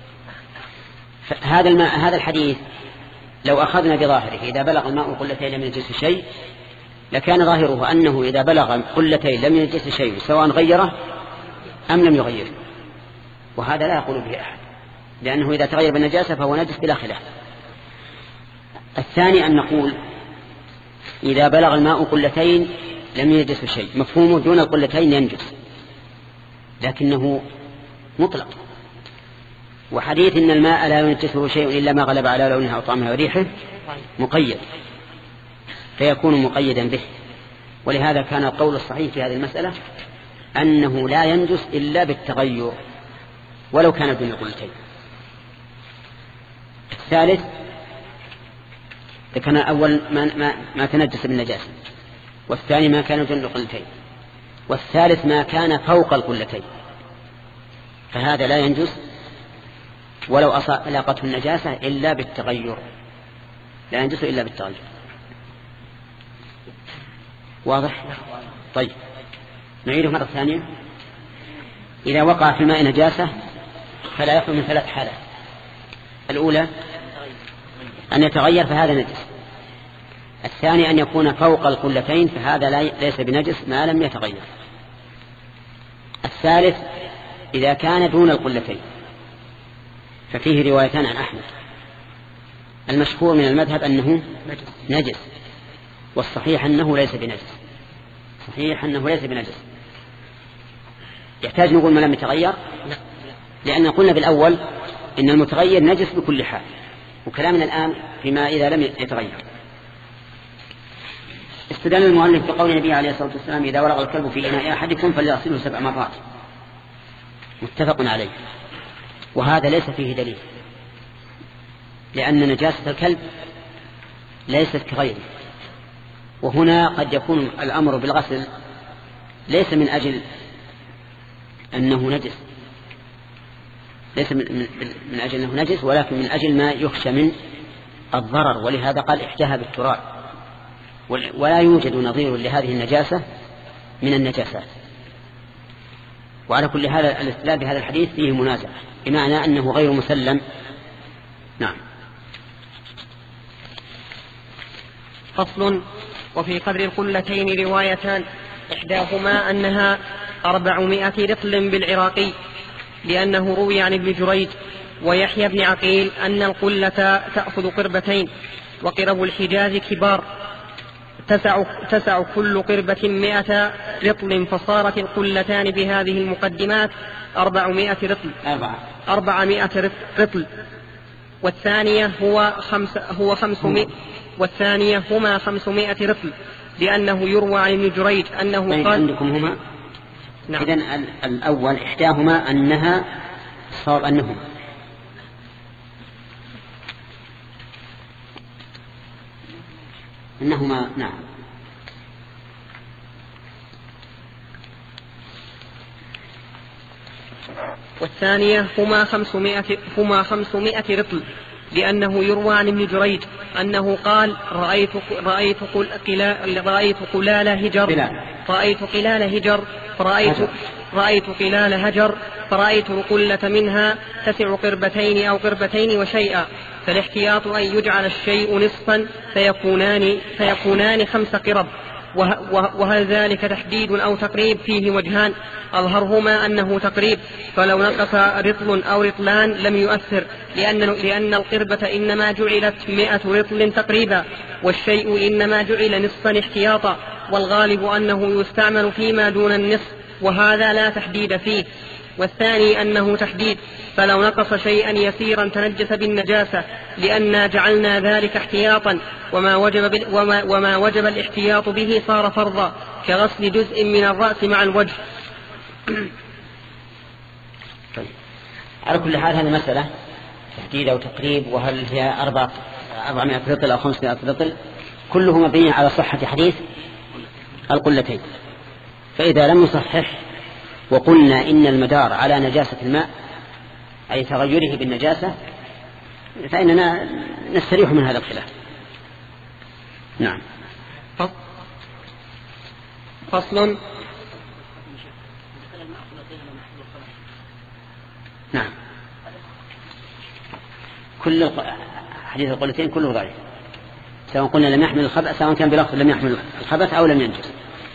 هذا الماء هذا الحديث لو أخذنا بظاهره إذا بلغ الماء قلتين لم ينجس شيء، لكان ظاهره أنه إذا بلغ قلتين لم ينجس شيء سواء غيره أم لم يغيره، وهذا لا يقول به أحد، لأنه إذا تغير بالنجاسة فهو نجس بلا خلاف. الثاني أن نقول إذا بلغ الماء قلتين لم ينجس شيء، مفهومه دون القلتين ينجس، لكنه مطلق. وحديث إن الماء لا ينجسه شيء إلا ما غلب على لونها أو طعمها وريحه مقيد، فيكون مقيدا به. ولهذا كان القول الصحيح في هذه المسألة أنه لا ينجس إلا بالتغير ولو كان دون القلتين. الثالث كان أول ما, ما, ما تنجس بالنجاسة، والثاني ما كان دون القلتين، والثالث ما كان فوق القلتين، فهذا لا ينجس ولو ألاقته النجاسة إلا بالتغير، لا ينجس إلا بالتغير. واضح؟ طيب نعيده مرة ثانية. إذا وقع في الماء نجاسة فلا يخلو من ثلاث حالات. الأولى أن يتغير فهذا نجس. الثاني أن يكون فوق القلتين فهذا ليس بنجس ما لم يتغير. الثالث إذا كان دون القلتين، ففيه روايتان عن أحمد. المشهور من المذهب أنه نجس، والصحيح أنه ليس بنجس. صحيح أنه ليس بنجس. يحتاج نقول ما لم يتغير؟ لأن قلنا بالأول إن المتغير نجس بكل حال، وكلامنا الآن فيما إذا لم يتغير. استدل المؤلف بقول النبي عليه الصلاة والسلام إذا ورغ الكلب في إناء أحدكم فليغسله سبع مرات، متفق عليه. وهذا ليس فيه دليل، لأن نجاسة الكلب ليست كغيره. وهنا قد يكون الأمر بالغسل ليس من أجل أنه نجس، ليس من, من أجل أنه نجس، ولكن من أجل ما يخشى من الضرر. ولهذا قال احجها بالتراب، ولا يوجد نظير لهذه النجاسة من النجاسات. وعلى كل هذا الاستدلال بهذا الحديث فيه منازع بمعنى أنه غير مسلم. نعم. فصل. وفي قدر القلتين روايتان، إحداهما أنها أربعمائة رطل بالعراقي لأنه روي عن ابن جريج ويحيى بن عقيل أن القلة تأخذ قربتين، وقرب الحجاز كبار تسع, تسع كل قربة مائة رطل، فصارت القلتان بهذه المقدمات أربعمائة رطل أربعمائة رطل والثانية هو خمس هو خمسمائة والثانية هما خمسمائة رطل لأنه يروى عن ابن جريج أنه قال عندكم هما. نعم. إذن الأول إحداهما أنها صار أنهما أنهما نعم. والثانية هما خمسمائة هما خمسمائة رطل لأنه يروى عن ابن جريج أنه قال رأيت رأيت قلال رأيت قلال هجر رأيت قلال هجر فرأيت رأيت قلال هجر فرأيت القلة منها تسع قربتين أو قربتين وشيئا، فالاحتياط أن يجعل الشيء نصفا فيكونان فيكونان خمس قرب. وهل ذلك تحديد أو تقريب؟ فيه وجهان، أظهرهما أنه تقريب، فلو نقص رطل أو رطلان لم يؤثر، لأن, لأن القربة إنما جعلت مئة رطل تقريبا، والشيء إنما جعل نصفا احتياطا، والغالب أنه يستعمل فيما دون النصف، وهذا لا تحديد فيه. والثاني أنه تحديد، فلو نقص شيئا يسيرا تنجس بالنجاسة لأننا جعلنا ذلك احتياطا، وما وجب, وما, وما وجب الاحتياط به صار فرضا كغسل جزء من الرأس مع الوجه. طيب. على كل حال هذه مسألة تحديد أو تقريب، وهل هي أربعمائة رطل أو خمسمائة رطل، كله مبني على صحة حديث القلتين. فإذا لم نصحح وقلنا إن المدار على نجاسة الماء أي تغيره بالنجاسة فإننا نستريح من هذا الخلاف. نعم. فصل. نعم. كل حديث القلتين كله ضعيف، سواء قلنا لم يحمل الخبث، سواء كان بلفظ لم يحمل الخبث أو لم ينجس.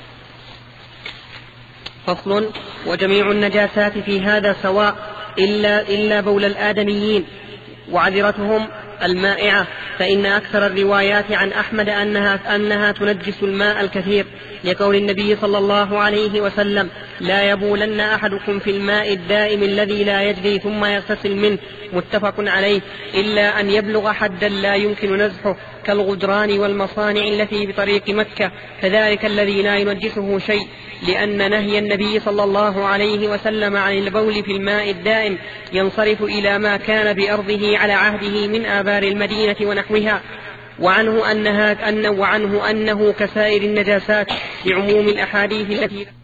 فصل. وجميع النجاسات في هذا سواء إلا, إلا بول الآدميين وعذرتهم المائعة، فإن أكثر الروايات عن أحمد أنها, أنها تنجس الماء الكثير، لقول النبي صلى الله عليه وسلم لا يبولن أحدكم في الماء الدائم الذي لا يجري ثم يغتسل منه، متفق عليه، إلا أن يبلغ حدا لا يمكن نزحه كالغدران والمصانع التي بطريق مكة، كذلك الذي لا ينجسه شيء، لأن نهي النبي صلى الله عليه وسلم عن البول في الماء الدائم ينصرف إلى ما كان بأرضه على عهده من آبار المدينة ونحوها، وعنه أنها أن وعنه أنه كسائر النجاسات لعموم الأحاديث التي